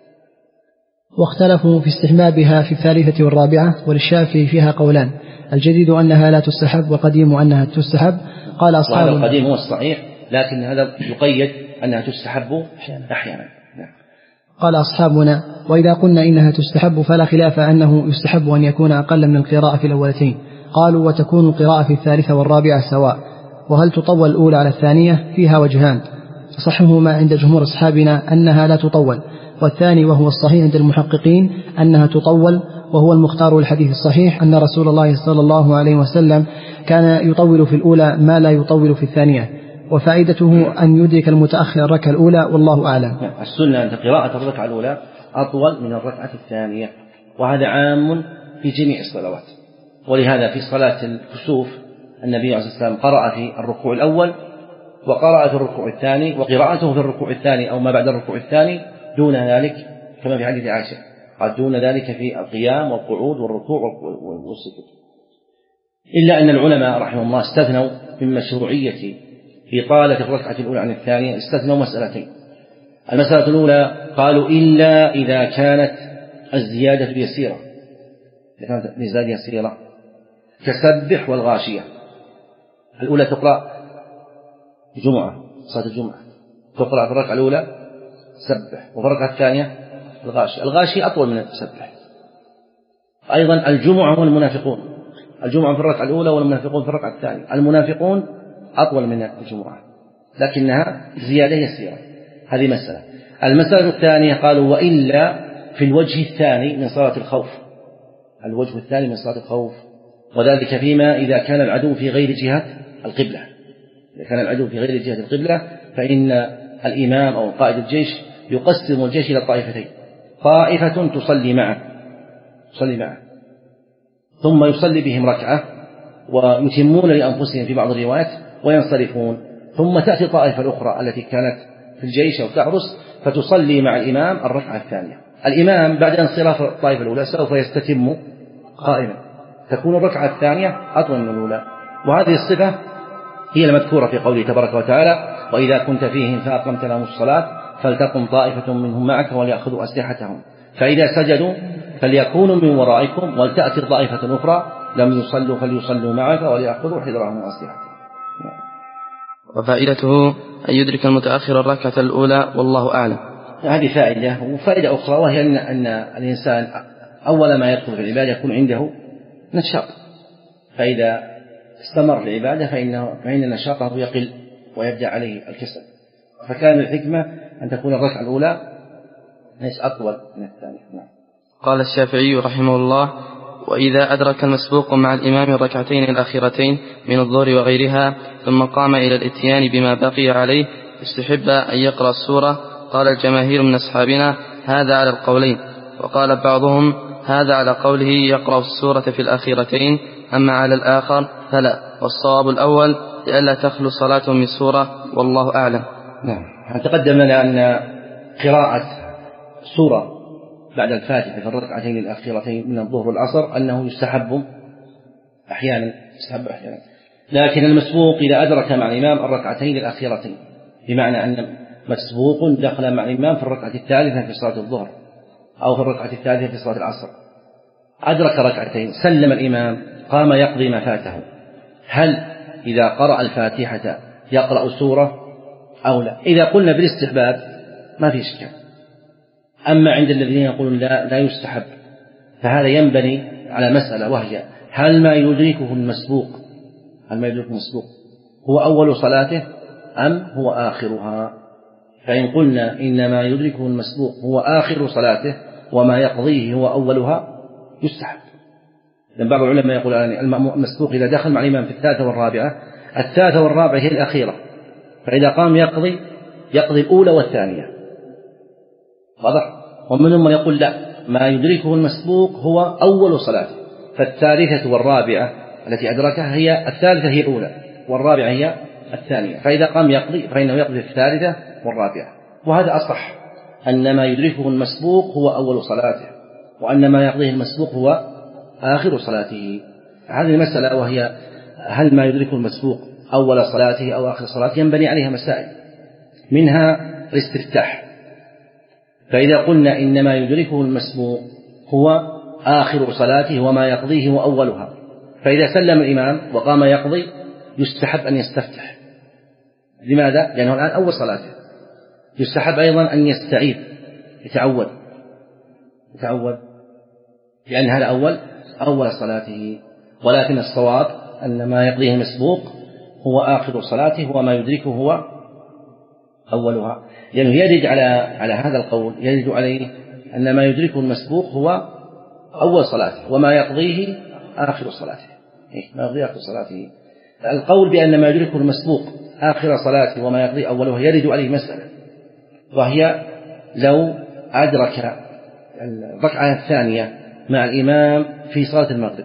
واختلفوا في استحبابها في الثالثة والرابعة، وللشافعي فيها قولان، الجديد أنها لا تستحب، والقديم أنها تستحب. قال أصحاب وهذا القديم هو الصحيح، لكن هذا يقيد أنها تستحب أحيانا. نعم. قال أصحابنا وإذا قلنا إنها تستحب فلا خلاف أنه يستحب أن يكون أقل من القراءة في الأولتين. قالوا وتكون القراءة في الثالثة والرابعة سواء، وهل تطول الأولى على الثانية؟ فيها وجهان، صحهما عند جمهور أصحابنا أنها لا تطول، والثاني وهو الصحيح عند المحققين أنها تطول، وهو المختار الحديث الصحيح أن رسول الله صلى الله عليه وسلم كان يطول في الأولى ما لا يطول في الثانية، وفائدته أن يدرك المتأخر الركعة الأولى والله أعلم. السنة أن قراءة الركعة الأولى أطول من الركعة الثانية، وهذا عام في جميع الصلوات. ولهذا في صلاة الكسوف النبي عليه الصلاة والسلام قرأ في الركوع الأول وقرأ في الركوع الثاني، وقراءته في الركوع الثاني أو ما بعد الركوع الثاني دون ذلك كما في حديث عائشة، قال دون ذلك في القيام والقعود والركوع والسجود. إلا أن العلماء رحمهم الله استثنوا من مشروعية إطالة الركعة الأولى عن الثانية، استثنوا مسألتين. المسألة الأولى قالوا إلا إذا كانت الزيادة يسيرة، إذا كانت الزيادة يسيرة كسبح والغاشية. الأولى تقرأ جمعة، صلاة الجمعة تقرأ في الركعة الأولى سبح، وفي الركعة الثانية الغاشية. الغاشية أطول من السبح. أيضا الجمعة والمنافقون، الجمعة في الركعة الأولى والمنافقون في الركعة الثانية. المنافقون أطول من الجمعة لكنها زيادة يسيرة. هذه مسألة. المسألة الثانية قالوا وإلا في الوجه الثاني من صلاة الخوف، الوجه الثاني من صلاة الخوف، وذلك فيما إذا كان العدو في غير جهة القبلة. إذا كان العدو في غير جهة القبلة فإن الإمام أو قائد الجيش يقسم الجيش إلى طائفتين، طائفة تصلي معه تصلي معه ثم يصلي بهم ركعة ويتمون لأنفسهم في بعض الروايات وينصرفون، ثم تأتي الطائفة الأخرى التي كانت في الجيش أو تحرس فتصلي مع الإمام الركعة الثانية. الإمام بعد انصراف الطائفة الأولى سوف يستتم قائما، تكون الركعة الثانية أطول من الأولى. وهذه الصفة هي المذكورة في قوله تبارك وتعالى وإذا كنت فيهم فأقمت لهم الصلاة فلتقم طائفة منهم معك وليأخذوا أسلحتهم فإذا سجدوا فليكونوا من ورائكم ولتأتي طائفة أخرى لم يصلوا فليصلوا معك وليأخذوا حذرهم وأسلحتهم. وفائدته أن يدرك المتأخر الركعة الأولى والله أعلم. هذه فائدة. وفائدة أخرى وهي أن, أن الإنسان أول ما يدخل في العبادة يكون عنده نشاط، فإذا استمر في العبادة فإنه فإن نشاطه يقل ويبدأ عليه الكسل. فكان الحكمة أن تكون الركعة الأولى ليس أطول من الثانية. قال الشافعي رحمه الله وإذا أدرك المسبوق مع الإمام الركعتين الأخيرتين من الظهر وغيرها ثم قام إلى الإتيان بما بقي عليه استحب أن يقرأ السورة. قال الجماهير من أصحابنا هذا على القولين، وقال بعضهم هذا على قوله يقرأ السورة في الأخيرتين، أما على الآخر فلا، والصواب الأول لئلا تخلو صلاة من سورة والله أعلم. نعم. تقدم لنا أن قراءة سورة بعد الفاتحة في الركعتين الأخيرتين من الظهر والعصر أنه يستحب أحيانا يستحب أحيانا لكن المسبوق إذا أدرك مع الإمام الركعتين الأخيرتين، بمعنى أن مسبوق دخل مع الإمام في الركعة الثالثة في صلاة الظهر أو في الركعة الثالثة في صلاة العصر، أدرك ركعتين سلم الإمام قام يقضي ما فاته، هل إذا قرأ الفاتحة يقرأ سورة أو لا؟ إذا قلنا بالاستحباب ما في إشكال. أما عند الذين يقولون لا لا يستحب فهذا ينبني على مسألة، وهي هل ما يدركه المسبوق هل ما يدركه المسبوق هو أول صلاته أم هو آخرها؟ فإن قلنا إنما يدركه المسبوق هو آخر صلاته وما يقضيه هو أولها يستحب. لأن بعض العلماء يقول المسبوق إذا دخل مع الإمام في الثالثة والرابعة، الثالثة والرابعة هي الأخيرة، فإذا قام يقضي يقضي الأولى والثانية، واضح؟ ومنهم من يقول لا، ما يدركه المسبوق هو أول صلاته، فالثالثة والرابعة التي أدركها هي الثالثة هي الأولى والرابعة هي الثانية، فإذا قام يقضي فإنه يقضي الثالثة والرابعة. وهذا أصح، أن ما يدركه المسبوق هو أول صلاته، وأن ما يقضيه المسبوق هو آخر صلاته. هذه المسألة وهي هل ما يدركه المسبوق أول صلاته أو آخر صلاته ينبني عليها مسائل، منها الاستفتاح. فإذا قلنا إنما يدركه المسبوق هو آخر صلاته وما يقضيه هو أولها، فإذا سلم الإمام وقام يقضي يستحب أن يستفتح. لماذا؟ لأنه الآن أول صلاته. يستحب أيضا أن يستعيد يتعود يتعود لأن هذا أول أول صلاته، ولكن الصواب أن ما يقضيه المسبوق هو آخر صلاته وما يدركه هو أولها، لأنه يرد على على هذا القول يرد عليه أن ما يدركه المسبوق هو أول صلاته وما يقضيه آخر صلاته. ما يقضيه آخر صلاته. القول بأن ما يدركه المسبوق آخر صلاته وما يقضيه أوله يرد عليه مسألة، وهي لو أدرك الركعة الثانية مع الإمام في صلاة المغرب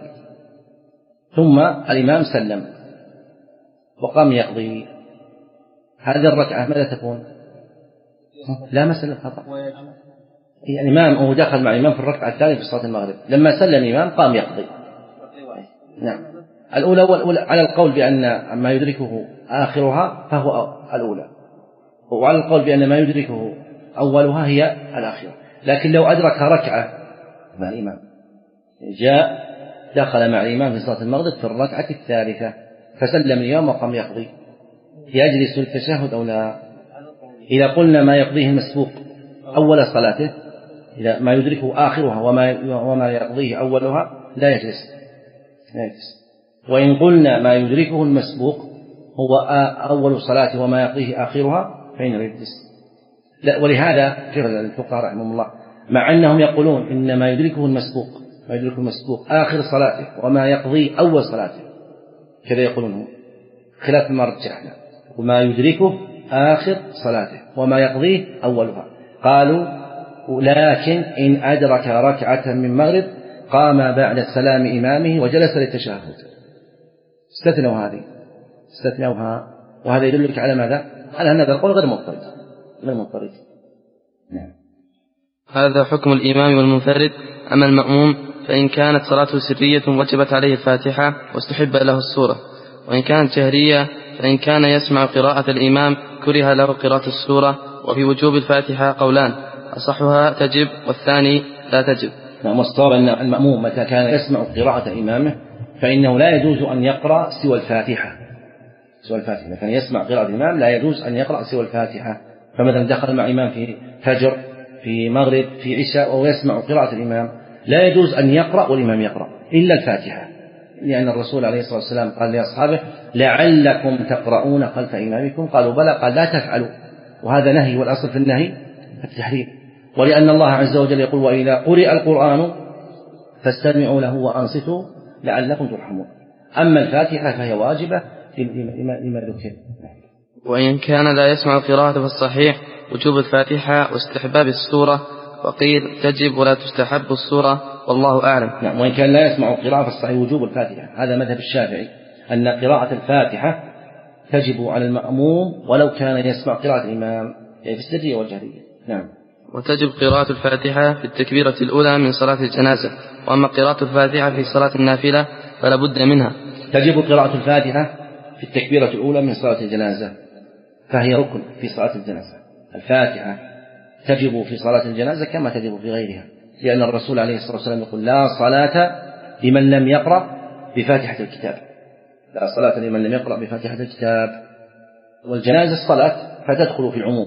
ثم الإمام سلم وقام يقضي، هذه الركعة ماذا تكون؟ لا مسألة خطأ. الإمام هو دخل مع الإمام في الركعة الثانية في صلاة المغرب، لما سلم الإمام قام يقضي. نعم. الأولى والأولى على القول بأن ما يدركه آخرها فهو الأولى، وعلى القول بأن ما يدركه أولها هي الآخرة. لكن لو أدرك ركعة مع الإمام، جاء دخل مع الإمام في صلاة المغرب في الركعة الثالثة فسلم الإمام وقام يقضي، يجلس للتشهد أو لا؟ إذا قلنا ما يقضيه المسبوق أول صلاته، إذا ما يدركه آخرها وما وما يقضيه أولها لا يجلس لا يجلس. وإن قلنا ما يدركه المسبوق هو أول صلاته وما يقضيه آخرها فإنه يجلس. لا، ولهذا كيف الفقهاء رحمهم الله مع أنهم يقولون إن ما يدركه المسبوق ما يدركه المسبوق آخر صلاته وما يقضيه أول صلاته، كذا يقولون خلاف ما رجحنا، وما يدركه آخر صلاته وما يقضيه أولها. قالوا لكن إن أدرك ركعة من مغرب قام بعد السلام إمامه وجلس للتشهد، استثنوا هذه استثنوها، وهذا يدلك على ماذا؟ على أن هذا القول غير مضطرد غير مضطرد. نعم. هذا حكم الإمام والمنفرد. أما المأموم فإن كانت صلاته سرية وجبت عليه الفاتحة واستحب له السورة، وإن كانت جهرية فإن كان يسمع قراءة الإمام كره له قراءة السورة. وفي وجوب الفاتحة قولان، أصحها تجب والثاني لا تجب. نعم. والصواب أن المأموم متى كان يسمع قراءة إمامه فإنه لا يجوز أن يقرأ سوى الفاتحة سوى الفاتحة كان يسمع قراءة الإمام لا يجوز أن يقرأ سوى الفاتحة. فمثلا دخل مع إمام في فجر في مغرب في عشاء ويسمع قراءة الإمام لا يجوز أن يقرأ والإمام يقرأ إلا الفاتحة، لأن الرسول عليه الصلاة والسلام قال لأصحابه لعلكم تقرؤون خلف إمامكم، قالوا بلى، قال لا تفعلوا، وهذا نهي، والأصل في النهي التحريم. ولأن الله عز وجل يقول وإذا قرئ القرآن فاستمعوا له وأنصتوا لعلكم ترحمون. أما الفاتحة فهي واجبة لما ذكر. وإن كان لا يسمع القراءة فالصحيح وجوب الفاتحة واستحباب السورة، وقيل تجب ولا تستحب السورة، والله أعلم. نعم. وإن كان لا يسمع القراءة فالصحيح وجوب الفاتحة، هذا مذهب الشافعي أن قراءة الفاتحة تجب على المأموم ولو كان يسمع قراءة الإمام في السرية والجهرية. نعم. وتجب قراءة الفاتحة في التكبيرة الأولى من صلاة الجنازة، وأما قراءة الفاتحة في صلاة النافلة فلا بد منها. تجب قراءة الفاتحة في التكبيرة الأولى من صلاة الجنازة، فهي ركن في صلاة الجنازة. الفاتحة تجب في صلاة الجنازة كما تجب في غيرها، لأن الرسول عليه الصلاة والسلام يقول لا صلاة لمن لم يقرأ بفاتحة الكتاب، لا صلاة لمن لم يقرأ بفاتحة الكتاب. والجنازة الصلاة فتدخل في العموم.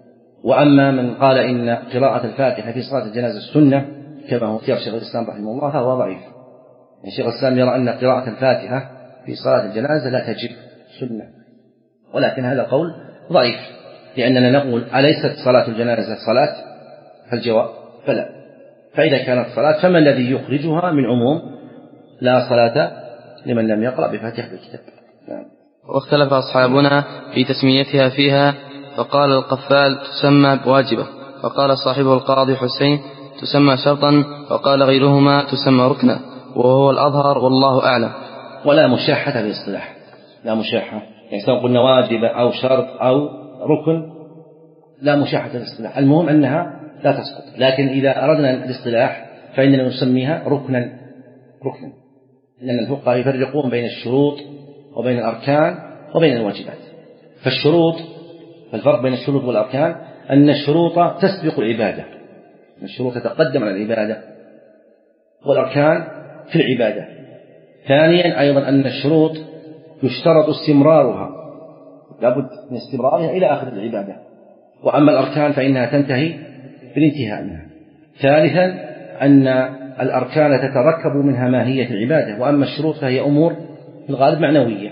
وأما من قال إن قراءة الفاتحة في صلاة الجنازة السنة كما هو اختيار شيخ الإسلام رحمه الله فهو ضعيف. يعني شيخ الإسلام يرى أن قراءة الفاتحة في صلاة الجنازة لا تجب سنة، ولكن هذا قول ضعيف، لأننا نقول أليست صلاة الجنازة صلاة؟ فالجواب فلا. فإذا كانت صلاة فما الذي يخرجها من عموم لا صلاة لمن لم يقرأ بفاتحة الكتاب؟ نعم. واختلف أصحابنا في تسميتها فيها، فقال القفال تسمى بواجبة، وقال صاحبه القاضي حسين تسمى شرطا، وقال غيرهما تسمى ركنا، وهو الأظهر والله أعلم. ولا مشاحة في الاصطلاح، لا مشاحة، يعني سواء قلنا واجبة أو شرط أو ركن لا مشاحة في الاصطلاح، المهم أنها لا تسقط. لكن إذا أردنا الاصطلاح فإننا نسميها ركنا ركنا لأن الفقهاء يفرقون بين الشروط وبين الأركان وبين الواجبات. فالشروط، فالفرق بين الشروط والأركان أن الشروط تسبق العبادة، الشروط تتقدم على العبادة، والأركان في العبادة. ثانيا أيضا أن الشروط يشترط استمرارها، لابد من استمرارها إلى آخر العبادة، وأما الأركان فإنها تنتهي بالانتهاء منها. ثالثا أن الأركان تتركب منها ماهية العبادة، وأما الشروط فهي أمور في الغالب معنوية.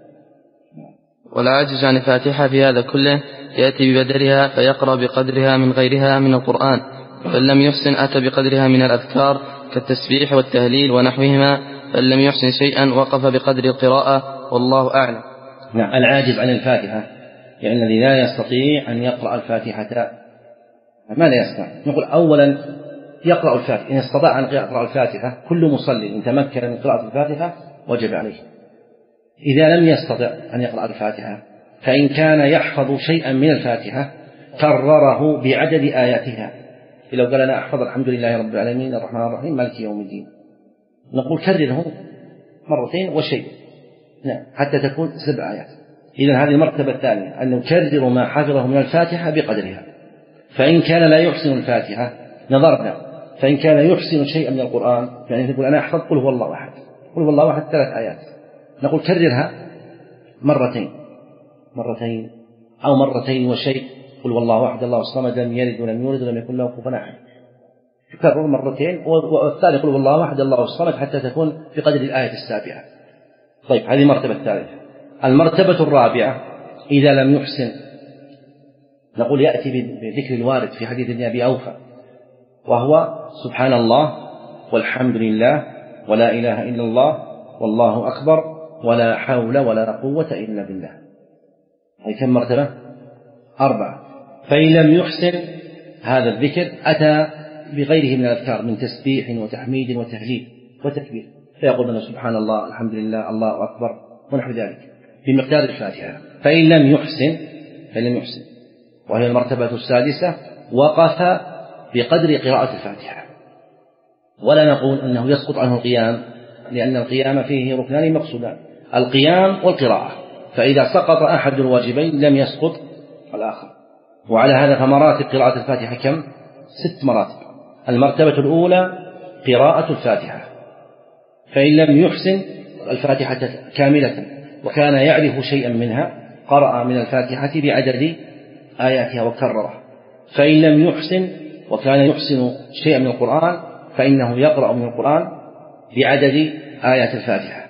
ولا عجز عن الفاتحة في هذا كله، يأتي ببدلها فيقرأ بقدرها من غيرها من القرآن، فإن لم يحسن أتى بقدرها من الأذكار كالتسبيح والتهليل ونحوهما، فإن لم يحسن شيئا وقف بقدر القراءة والله أعلم. نعم. العاجز عن الفاتحة يعني الذي لا يستطيع أن يقرأ الفاتحة ماذا يصنع؟ نقول أولا يقرأ الفاتحة، إن استطاع أن يقرأ الفاتحة كل مصلي إن تمكن من قراءة الفاتحة وجب عليه. إذا لم يستطع أن يقرأ الفاتحة فإن كان يحفظ شيئا من الفاتحة كرره بعدد آياتها. لو قال أنا أحفظ الحمد لله رب العالمين الرحمن الرحيم مالك يوم الدين، نقول كرره مرتين وشيء، نعم، حتى تكون سبع آيات. إذن هذه المرتبة الثانية أن نكرر ما حفظه من الفاتحة بقدرها. فإن كان لا يحسن الفاتحة نظرنا، فإن كان يحسن شيئا من القرآن يعني تقول أنا أحفظ قل هو الله أحد، قل هو الله أحد ثلاث آيات، نقول كررها مرتين مرتين أو مرتين وشيء، قل هو الله أحد الله الصمد لم يلد ولم يولد ولم يكن له كفوا أحد، تكرر مرتين، والثاني قل هو الله أحد الله الصمد حتى تكون في قدر الآية السابعة. طيب هذه المرتبة الثالثة. المرتبة الرابعة إذا لم يحسن نقول يأتي بذكر الوارد في حديث ابن أبي أوفى وهو سبحان الله والحمد لله ولا إله إلا الله والله أكبر ولا حول ولا قوة إلا بالله. هذه كم مرتبة؟ أربعة. فإن لم يحسن هذا الذكر أتى بغيره من الأذكار من تسبيح وتحميد وتهليل وتكبير، فيقول لنا سبحان الله الحمد لله الله أكبر ونحو ذلك في مقدار الفاتحة. فإن لم يحسن فإن لم يحسن وهي المرتبة السادسة وقف بقدر قراءة الفاتحة، ولا نقول أنه يسقط عنه القيام، لأن القيام فيه ركنان مقصودان، القيام والقراءة، فإذا سقط أحد الواجبين لم يسقط الآخر. وعلى هذا فمراتب قراءة الفاتحة كم؟ ست مراتب. المرتبة الأولى قراءة الفاتحة، فإن لم يحسن الفاتحة كاملة وكان يعرف شيئا منها قرأ من الفاتحة بعدد آياتها وكررها. فإن لم يحسن وكان يحسن شيئا من القرآن فإنه يقرأ من القرآن بعدد آيات الفاتحة.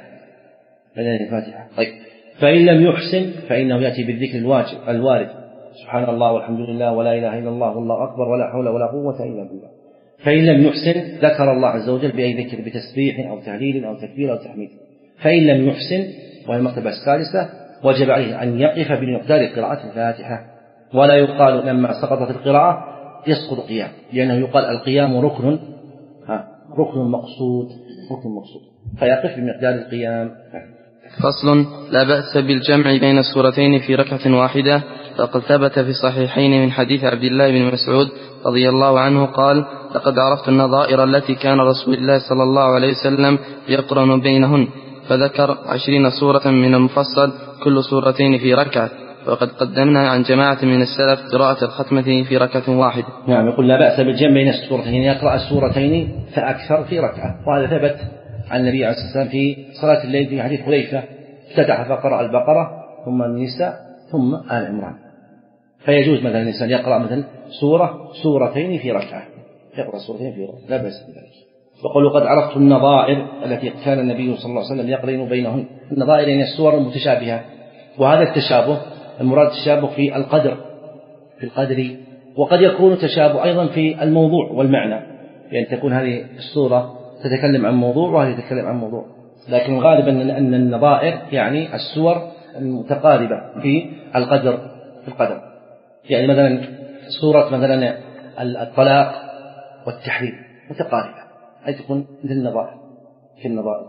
الفاتحة. طيب. فإن لم يحسن فإنه يأتي بالذكر الواجب الوارد سبحان الله والحمد لله ولا إله إلا الله والله أكبر ولا حول ولا قوة إلا بالله. فإن لم يحسن ذكر الله عز وجل بأي ذكر بتسبيح أو تهليل أو تكبير أو تحميد. فإن لم يحسن وهي المرتبة السادسة وجب عليه أن يقف بمقدار قراءة الفاتحة، ولا يقال لما سقطت القراءة يسقط قيام، لأنه يقال القيام ركن ها ركن مقصود ركن مقصود فيقف بمقدار القيام. فصل. لا بأس بالجمع بين السورتين في ركعة واحدة، فقد ثبت في الصحيحين من حديث عبد الله بن مسعود رضي الله عنه قال: لقد عرفت النظائر التي كان رسول الله صلى الله عليه وسلم يقرن بينهن، فذكر عشرين سورة من المفصل كل سورتين في ركعة، وقد قدمنا عن جماعة من السلف قراءة الختمة في ركعة واحدة. نعم. يقول لا بأس بالجمع بين السورتين، يقرأ السورتين فأكثر في ركعة، وهذا ثبت عن النبي عليه الصلاة والسلام في صلاة الليل في حديث حذيفة افتتح فقرأ البقرة ثم النساء ثم آل عمران. فيجوز مثلا الإنسان يقرأ مثلا سورة سورتين في ركعة، يقرأ سورتين في ركعة لا بأس بذلك. وقالوا قد عرفت النظائر التي كان النبي صلى الله عليه وسلم يقرن بينهن. النظائر يعني السور المتشابهة، وهذا التشابه المراد التشابه في القدر في القدر وقد يكون تشابه أيضا في الموضوع والمعنى، يعني تكون هذه السورة تتكلم عن موضوع وهذه تتكلم عن موضوع، لكن غالبا أن النظائر يعني السور المتقاربة في القدر في القدر يعني مثلا سورة مثلا الطلاق والتحريم متقاربة، أي تكون مثل النظائر في النظائر.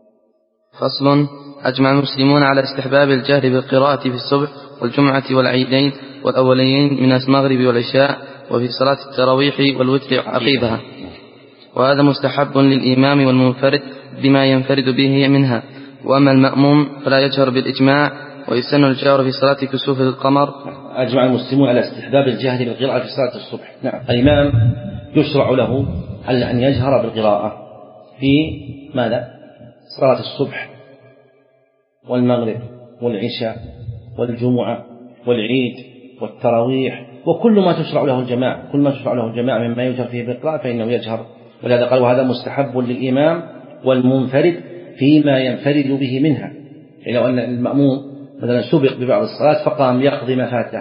فصل. أجمع المسلمون على استحباب الجهر بالقراءة في الصبح والجمعة والعيدين والأوليين من المغرب والعشاء وفي صلاة التراويح والوتر عقيبها، وهذا مستحب للإمام والمنفرد بما ينفرد به منها، وأما المأموم فلا يجهر بالإجماع، ويسن الجهر في صلاة كسوف القمر. أجمع المسلمون على استحباب الجهر بالقراءة في صلاة الصبح. نعم. الإمام يشرع له أن يجهر بالقراءة في ماذا؟ صلاة الصبح والمغرب والعشاء والجمعة والعيد والتراويح وكل ما تشرع له الجماعة، كل ما تشرع له الجماعة مما يجهر فيه بالقراءة فإنه يجهر. ولهذا قال وهذا مستحب للإمام والمنفرد فيما ينفرد به منها. يعني لو أن المأموم مثلا سبق ببعض الصلاة فقام يقضي ما فاته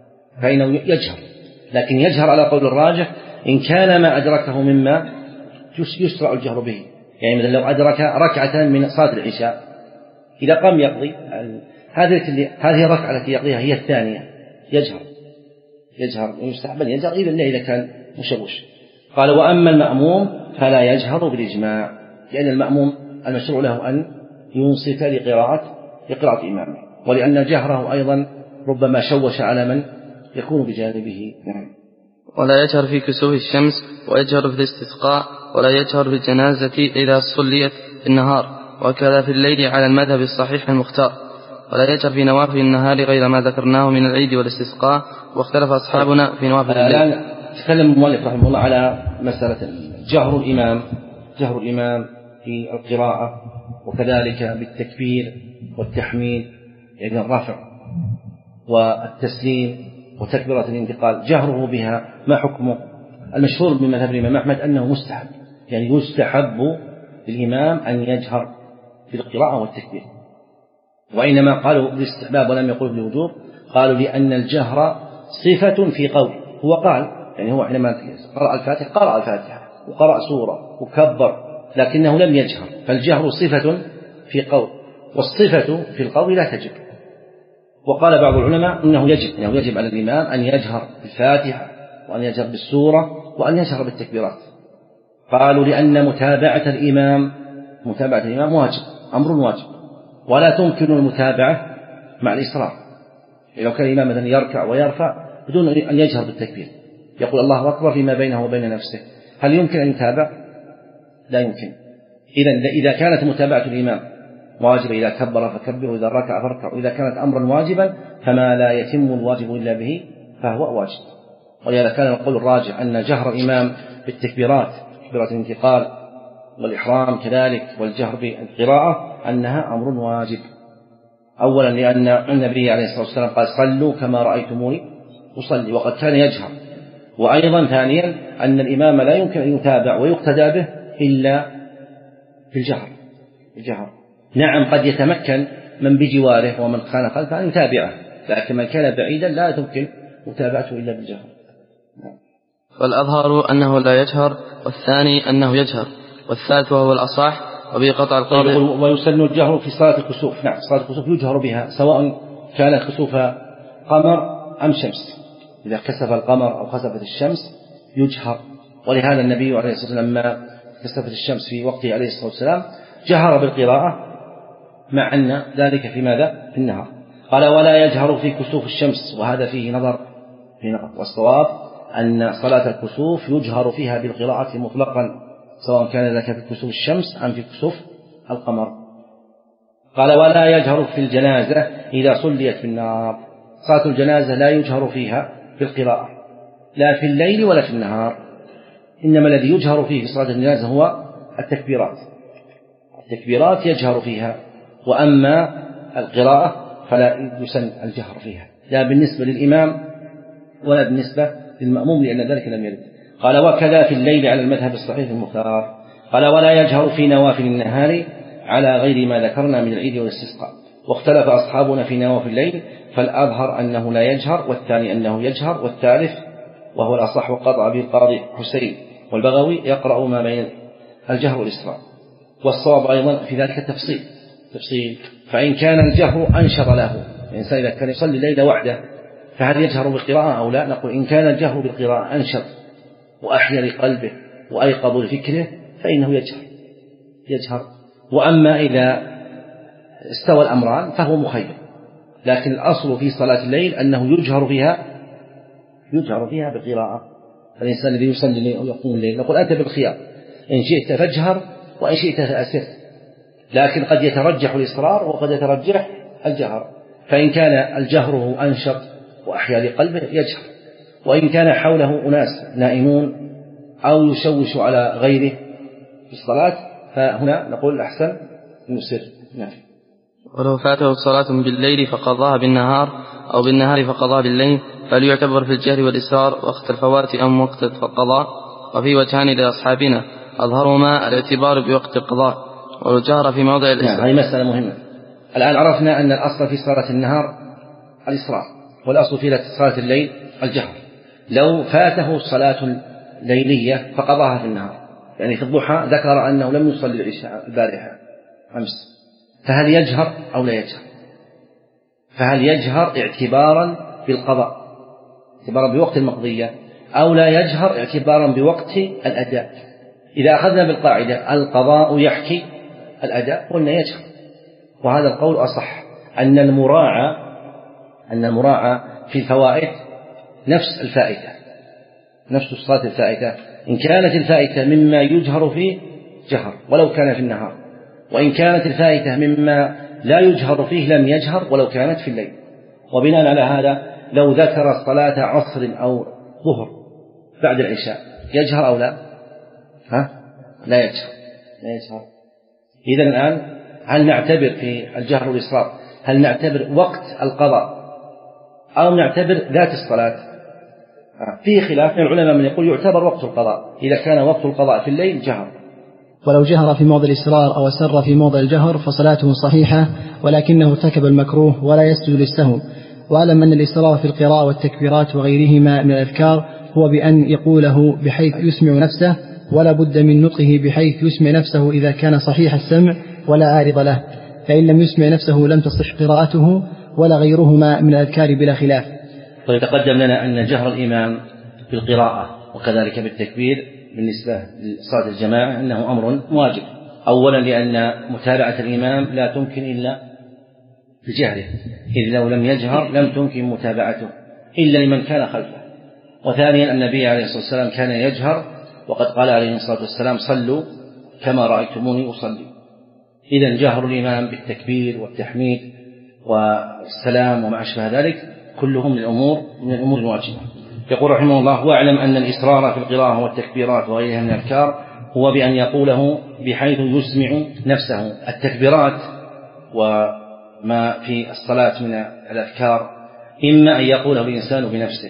فإنه يجهر، لكن يجهر على قول الراجح إن كان ما أدركه مما يشرع الجهر به. يعني مثلا لو أدرك ركعة من صلاة العشاء إذا قام يقضي هذه هذه الركعة التي يقضيها هي الثانية يجهر يجهر يستحب أن يجهر إلا إذا كان مشوش. قال وأما المأموم فلا يجهر بالإجماع، لأن المأموم المشروع له أن ينصت لقراءة لقراءة إمامه، ولأن جهره أيضا ربما شوش على من يكون بجانبه. نعم. ولا يجهر في كسوف الشمس، ويجهر في الاستسقاء، ولا يجهر في الجنازة إذا صليت في النهار، وكذا في الليل على المذهب الصحيح المختار. ولا يجهر في نوافل النهار غير ما ذكرناه من العيد والاستسقاء، واختلف أصحابنا في نوافل الليل. الآن تكلم المؤلف رحمه الله على مسألة جهر الإمام جهر الإمام في القراءة، وكذلك بالتكبير والتحميد، يعني الرفع والتسليم وتكبيرة الانتقال، جهره بها ما حكمه؟ المشهور من مذهب الإمام أحمد أنه مستحب، يعني يستحب للإمام أن يجهر بالقراءة والتكبير، وإنما قالوا بالاستحباب ولم يقولوا بالوجوب، قالوا لأن الجهر صفة في قول. هو قال يعني هو حينما قرأ الفاتحة قرأ الفاتحة وقرأ سورة وكبر، لكنه لم يجهر، فالجهر صفة في قول، والصفة في القول لا تجب. وقال بعض العلماء إنه يجب إنه يجب على الإمام أن يجهر بالفاتحة وأن يجهر بالسورة وأن يجهر بالتكبيرات. قالوا لأن متابعة الإمام متابعة الإمام واجب، أمر واجب، ولا تمكن المتابعة مع الإصرار. لو كان الإمام مثلا يركع ويرفع بدون أن يجهر بالتكبير، يقول الله أكبر فيما بينه وبين نفسه، هل يمكن أن يتابع؟ لا يمكن. إذا إذا كانت متابعة الإمام واجبة، إذا كبر فكبر، وإذا ركع فاركع، وإذا كانت أمرا واجبا فما لا يتم الواجب إلا به فهو واجب. ولهذا كان القول الراجح أن جهر الإمام بالتكبيرات، تكبيرات الانتقال والإحرام كذلك، والجهر بالقراءة أنها أمر واجب. أولا لأن النبي عليه الصلاة والسلام قال صلوا كما رأيتموني أصلي، وقد كان يجهر. وأيضا ثانيا أن الإمام لا يمكن أن يتابع ويقتدى به إلا في الجهر الجهر نعم قد يتمكن من بجواره ومن كان خلفه أن يتابعه، لكن من كان بعيدا لا يمكن متابعته إلا بالجهر. فالأظهر أنه لا يجهر، والثاني أنه يجهر، والثالث وهو الأصح، وبه قطع القاضي. ويسن الجهر في صلاة الكسوف. نعم صلاة الكسوف يجهر بها سواء كان كسوف قمر أم شمس، إذا كسف القمر أو خسفت الشمس يجهر. ولهذا النبي عليه الصلاة والسلام لما كسفت الشمس في وقته عليه الصلاة والسلام جهر بالقراءة، مع أن ذلك في ماذا؟ في النهار. قال ولا يجهر في كسوف الشمس، وهذا فيه نظر في نظر والصواب أن صلاة الكسوف يجهر فيها بالقراءة مطلقا، سواء كان ذلك في كسوف الشمس أم في كسوف القمر. قال ولا يجهر في الجنازة إذا صليت في النهار. صلاة الجنازة لا يجهر فيها بالقراءة لا في الليل ولا في النهار، إنما الذي يجهر فيه في صلاة الجنازة هو التكبيرات التكبيرات يجهر فيها، وأما القراءة فلا يسن الجهر فيها، لا بالنسبة للإمام ولا بالنسبة للمأموم، لأن ذلك لم يرد. قال وكذا في الليل على المذهب الصحيح المختار. قال ولا يجهر في نوافل النهار على غير ما ذكرنا من العيد والاستسقاء. واختلف أصحابنا في نوافل الليل، فالأظهر أنه لا يجهر، والثاني أنه يجهر، والثالث وهو الأصح وقطع به القاضي حسين والبغوي يقرأ ما بين الجهر والإسراء. والصواب أيضا في ذلك التفصيل تفصيل فإن كان الجهر أنشط له، الإنسان إذا كان يصلي الليل وحده فهل يجهر بالقراءة أو لا؟ نقول إن كان الجهر بالقراءة أنشط وأحيا لقلبه وأيقظ لفكره فإنه يجهر يجهر وأما إذا استوى الأمران فهو مخير. لكن الأصل في صلاة الليل أنه يجهر فيها يجهر فيها بالقراءة. الإنسان الذي يصلي الليل أو يقوم الليل نقول أنت بالخيار، إن شئت فاجهر وإن شئت فأسر، لكن قد يترجح الإصرار وقد يترجح الجهر. فإن كان الجهر أنشط وأحيا لقلبه يجهر، وإن كان حوله أناس نائمون أو يشوش على غيره في الصلاة فهنا نقول الأحسن يسر. نعم. ولو فاته صلاة بالليل فقضاها بالنهار أو بالنهار فقضاها بالليل فليعتبر في الجهر والإسرار وقت الفوات أم وقت القضاء. وفي وجهان لأصحابنا أظهرهما الاعتبار بوقت القضاء والجهر في موضع الإسرار. نعم هذه مسألة مهمة. الآن عرفنا أن الأصل في صلاة النهار الإسرار، والأصل في صلاة الليل الجهر. لو فاته الصلاة الليلية فقضاها في النهار يعني في الضحى ذكر أنه لم يصلي العشاء البارحة أمس، فهل يجهر أو لا يجهر؟ فهل يجهر اعتبارا بالقضاء اعتبارا بوقت المقضية أو لا يجهر اعتبارا بوقت الأداء؟ إذا أخذنا بالقاعدة القضاء يحكي الأداء قلنا يجهر، وهذا القول أصح. أن المراعى أن المراعى في الفوائد نفس الفائتة، نفس الصلاة الفائتة، إن كانت الفائتة مما يجهر فيه جهر ولو كان في النهار، وإن كانت الفائتة مما لا يجهر فيه لم يجهر ولو كانت في الليل. وبناء على هذا لو ذكر صلاة عصر أو ظهر بعد العشاء يجهر أو لا؟ ها؟ لا يجهر لا يجهر. إذن الآن هل نعتبر في الجهر والإسراف هل نعتبر وقت القضاء أو نعتبر ذات الصلاة؟ فيه خلاف من العلماء من يقول يعتبر وقت القضاء، إذا كان وقت القضاء في الليل جهر. ولو جهر في موضع الإسرار أو أسر في موضع الجهر فصلاته صحيحة، ولكنه ارتكب المكروه ولا يسجد للسهو. وأعلم أن الإسرار في القراءة والتكبيرات وغيرهما من الأذكار هو بأن يقوله بحيث يسمع نفسه، ولا بد من نطقه بحيث يسمع نفسه إذا كان صحيح السمع ولا عارض له، فإن لم يسمع نفسه لم تصح قراءته ولا غيرهما من الأذكار بلا خلاف. طيب تقدم لنا أن جهر الإمام في القراءة وكذلك بالتكبير بالنسبة لصلاة الجماعة أنه أمر واجب، أولا لأن متابعة الإمام لا تمكن إلا بجهره، إذ لو لم يجهر لم تمكن متابعته إلا لمن كان خلفه. وثانيا النبي عليه الصلاة والسلام كان يجهر، وقد قال عليه الصلاة والسلام صلوا كما رأيتموني أصلي. إذن جهر الإمام بالتكبير والتحميد والسلام وما أشبه ذلك كلهم من الأمور من الأمور الواجبة. يقول رحمه الله: واعلم أن الإصرار في القراءة والتكبيرات وغيرها من الأذكار هو بأن يقوله بحيث يسمع نفسه. التكبيرات وما في الصلاة من الأذكار إما أن يقوله الإنسان بنفسه،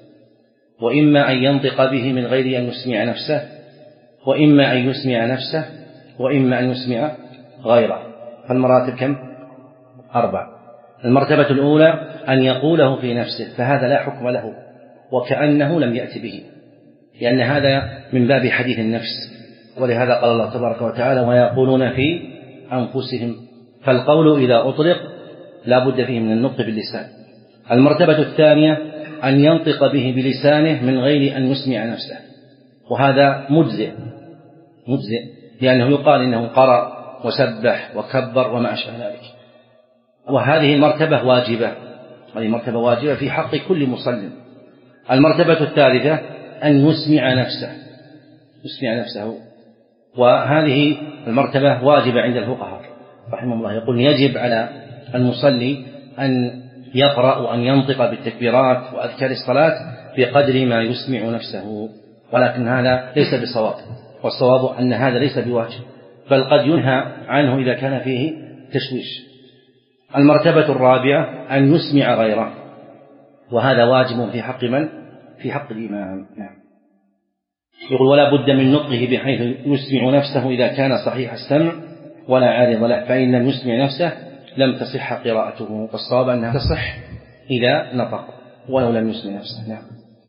وإما أن ينطق به من غير أن يسمع نفسه، وإما أن يسمع نفسه، وإما أن يسمع غيره. فالمراتب كم؟ أربع. المرتبة الأولى أن يقوله في نفسه، فهذا لا حكم له وكأنه لم يأتي به، لأن هذا من باب حديث النفس، ولهذا قال الله تبارك وتعالى: ويقولون في أنفسهم. فالقول إذا أطلق لا بد فيه من النطق باللسان. المرتبة الثانية أن ينطق به بلسانه من غير أن يسمع نفسه، وهذا مجزئ مجزئ لأنه يقال إنه قرأ وسبح وكبر وما أشبه ذلك. وهذه المرتبة واجبة، هذه مرتبة واجبة في حق كل مسلم. المرتبة الثالثة أن يسمع نفسه يسمع نفسه وهذه المرتبة واجبة عند الفقهاء رحمه الله. يقول يجب على المصلي أن يقرأ وأن ينطق بالتكبيرات وأذكار الصلاة بقدر ما يسمع نفسه، ولكن هذا ليس بصواب، والصواب أن هذا ليس بواجب، بل قد ينهى عنه إذا كان فيه تشويش. المرتبة الرابعة أن يسمع غيره، وهذا واجب في حق من؟ في حق الإمام. نعم. يقول: ولا بد من نطقه بحيث يسمع نفسه إذا كان صحيح السمع ولا عارض له، فإن لم يسمع نفسه لم تصح قراءته، والصواب أنها تصح إذا نطق ولو لم يسمع نفسه. نعم.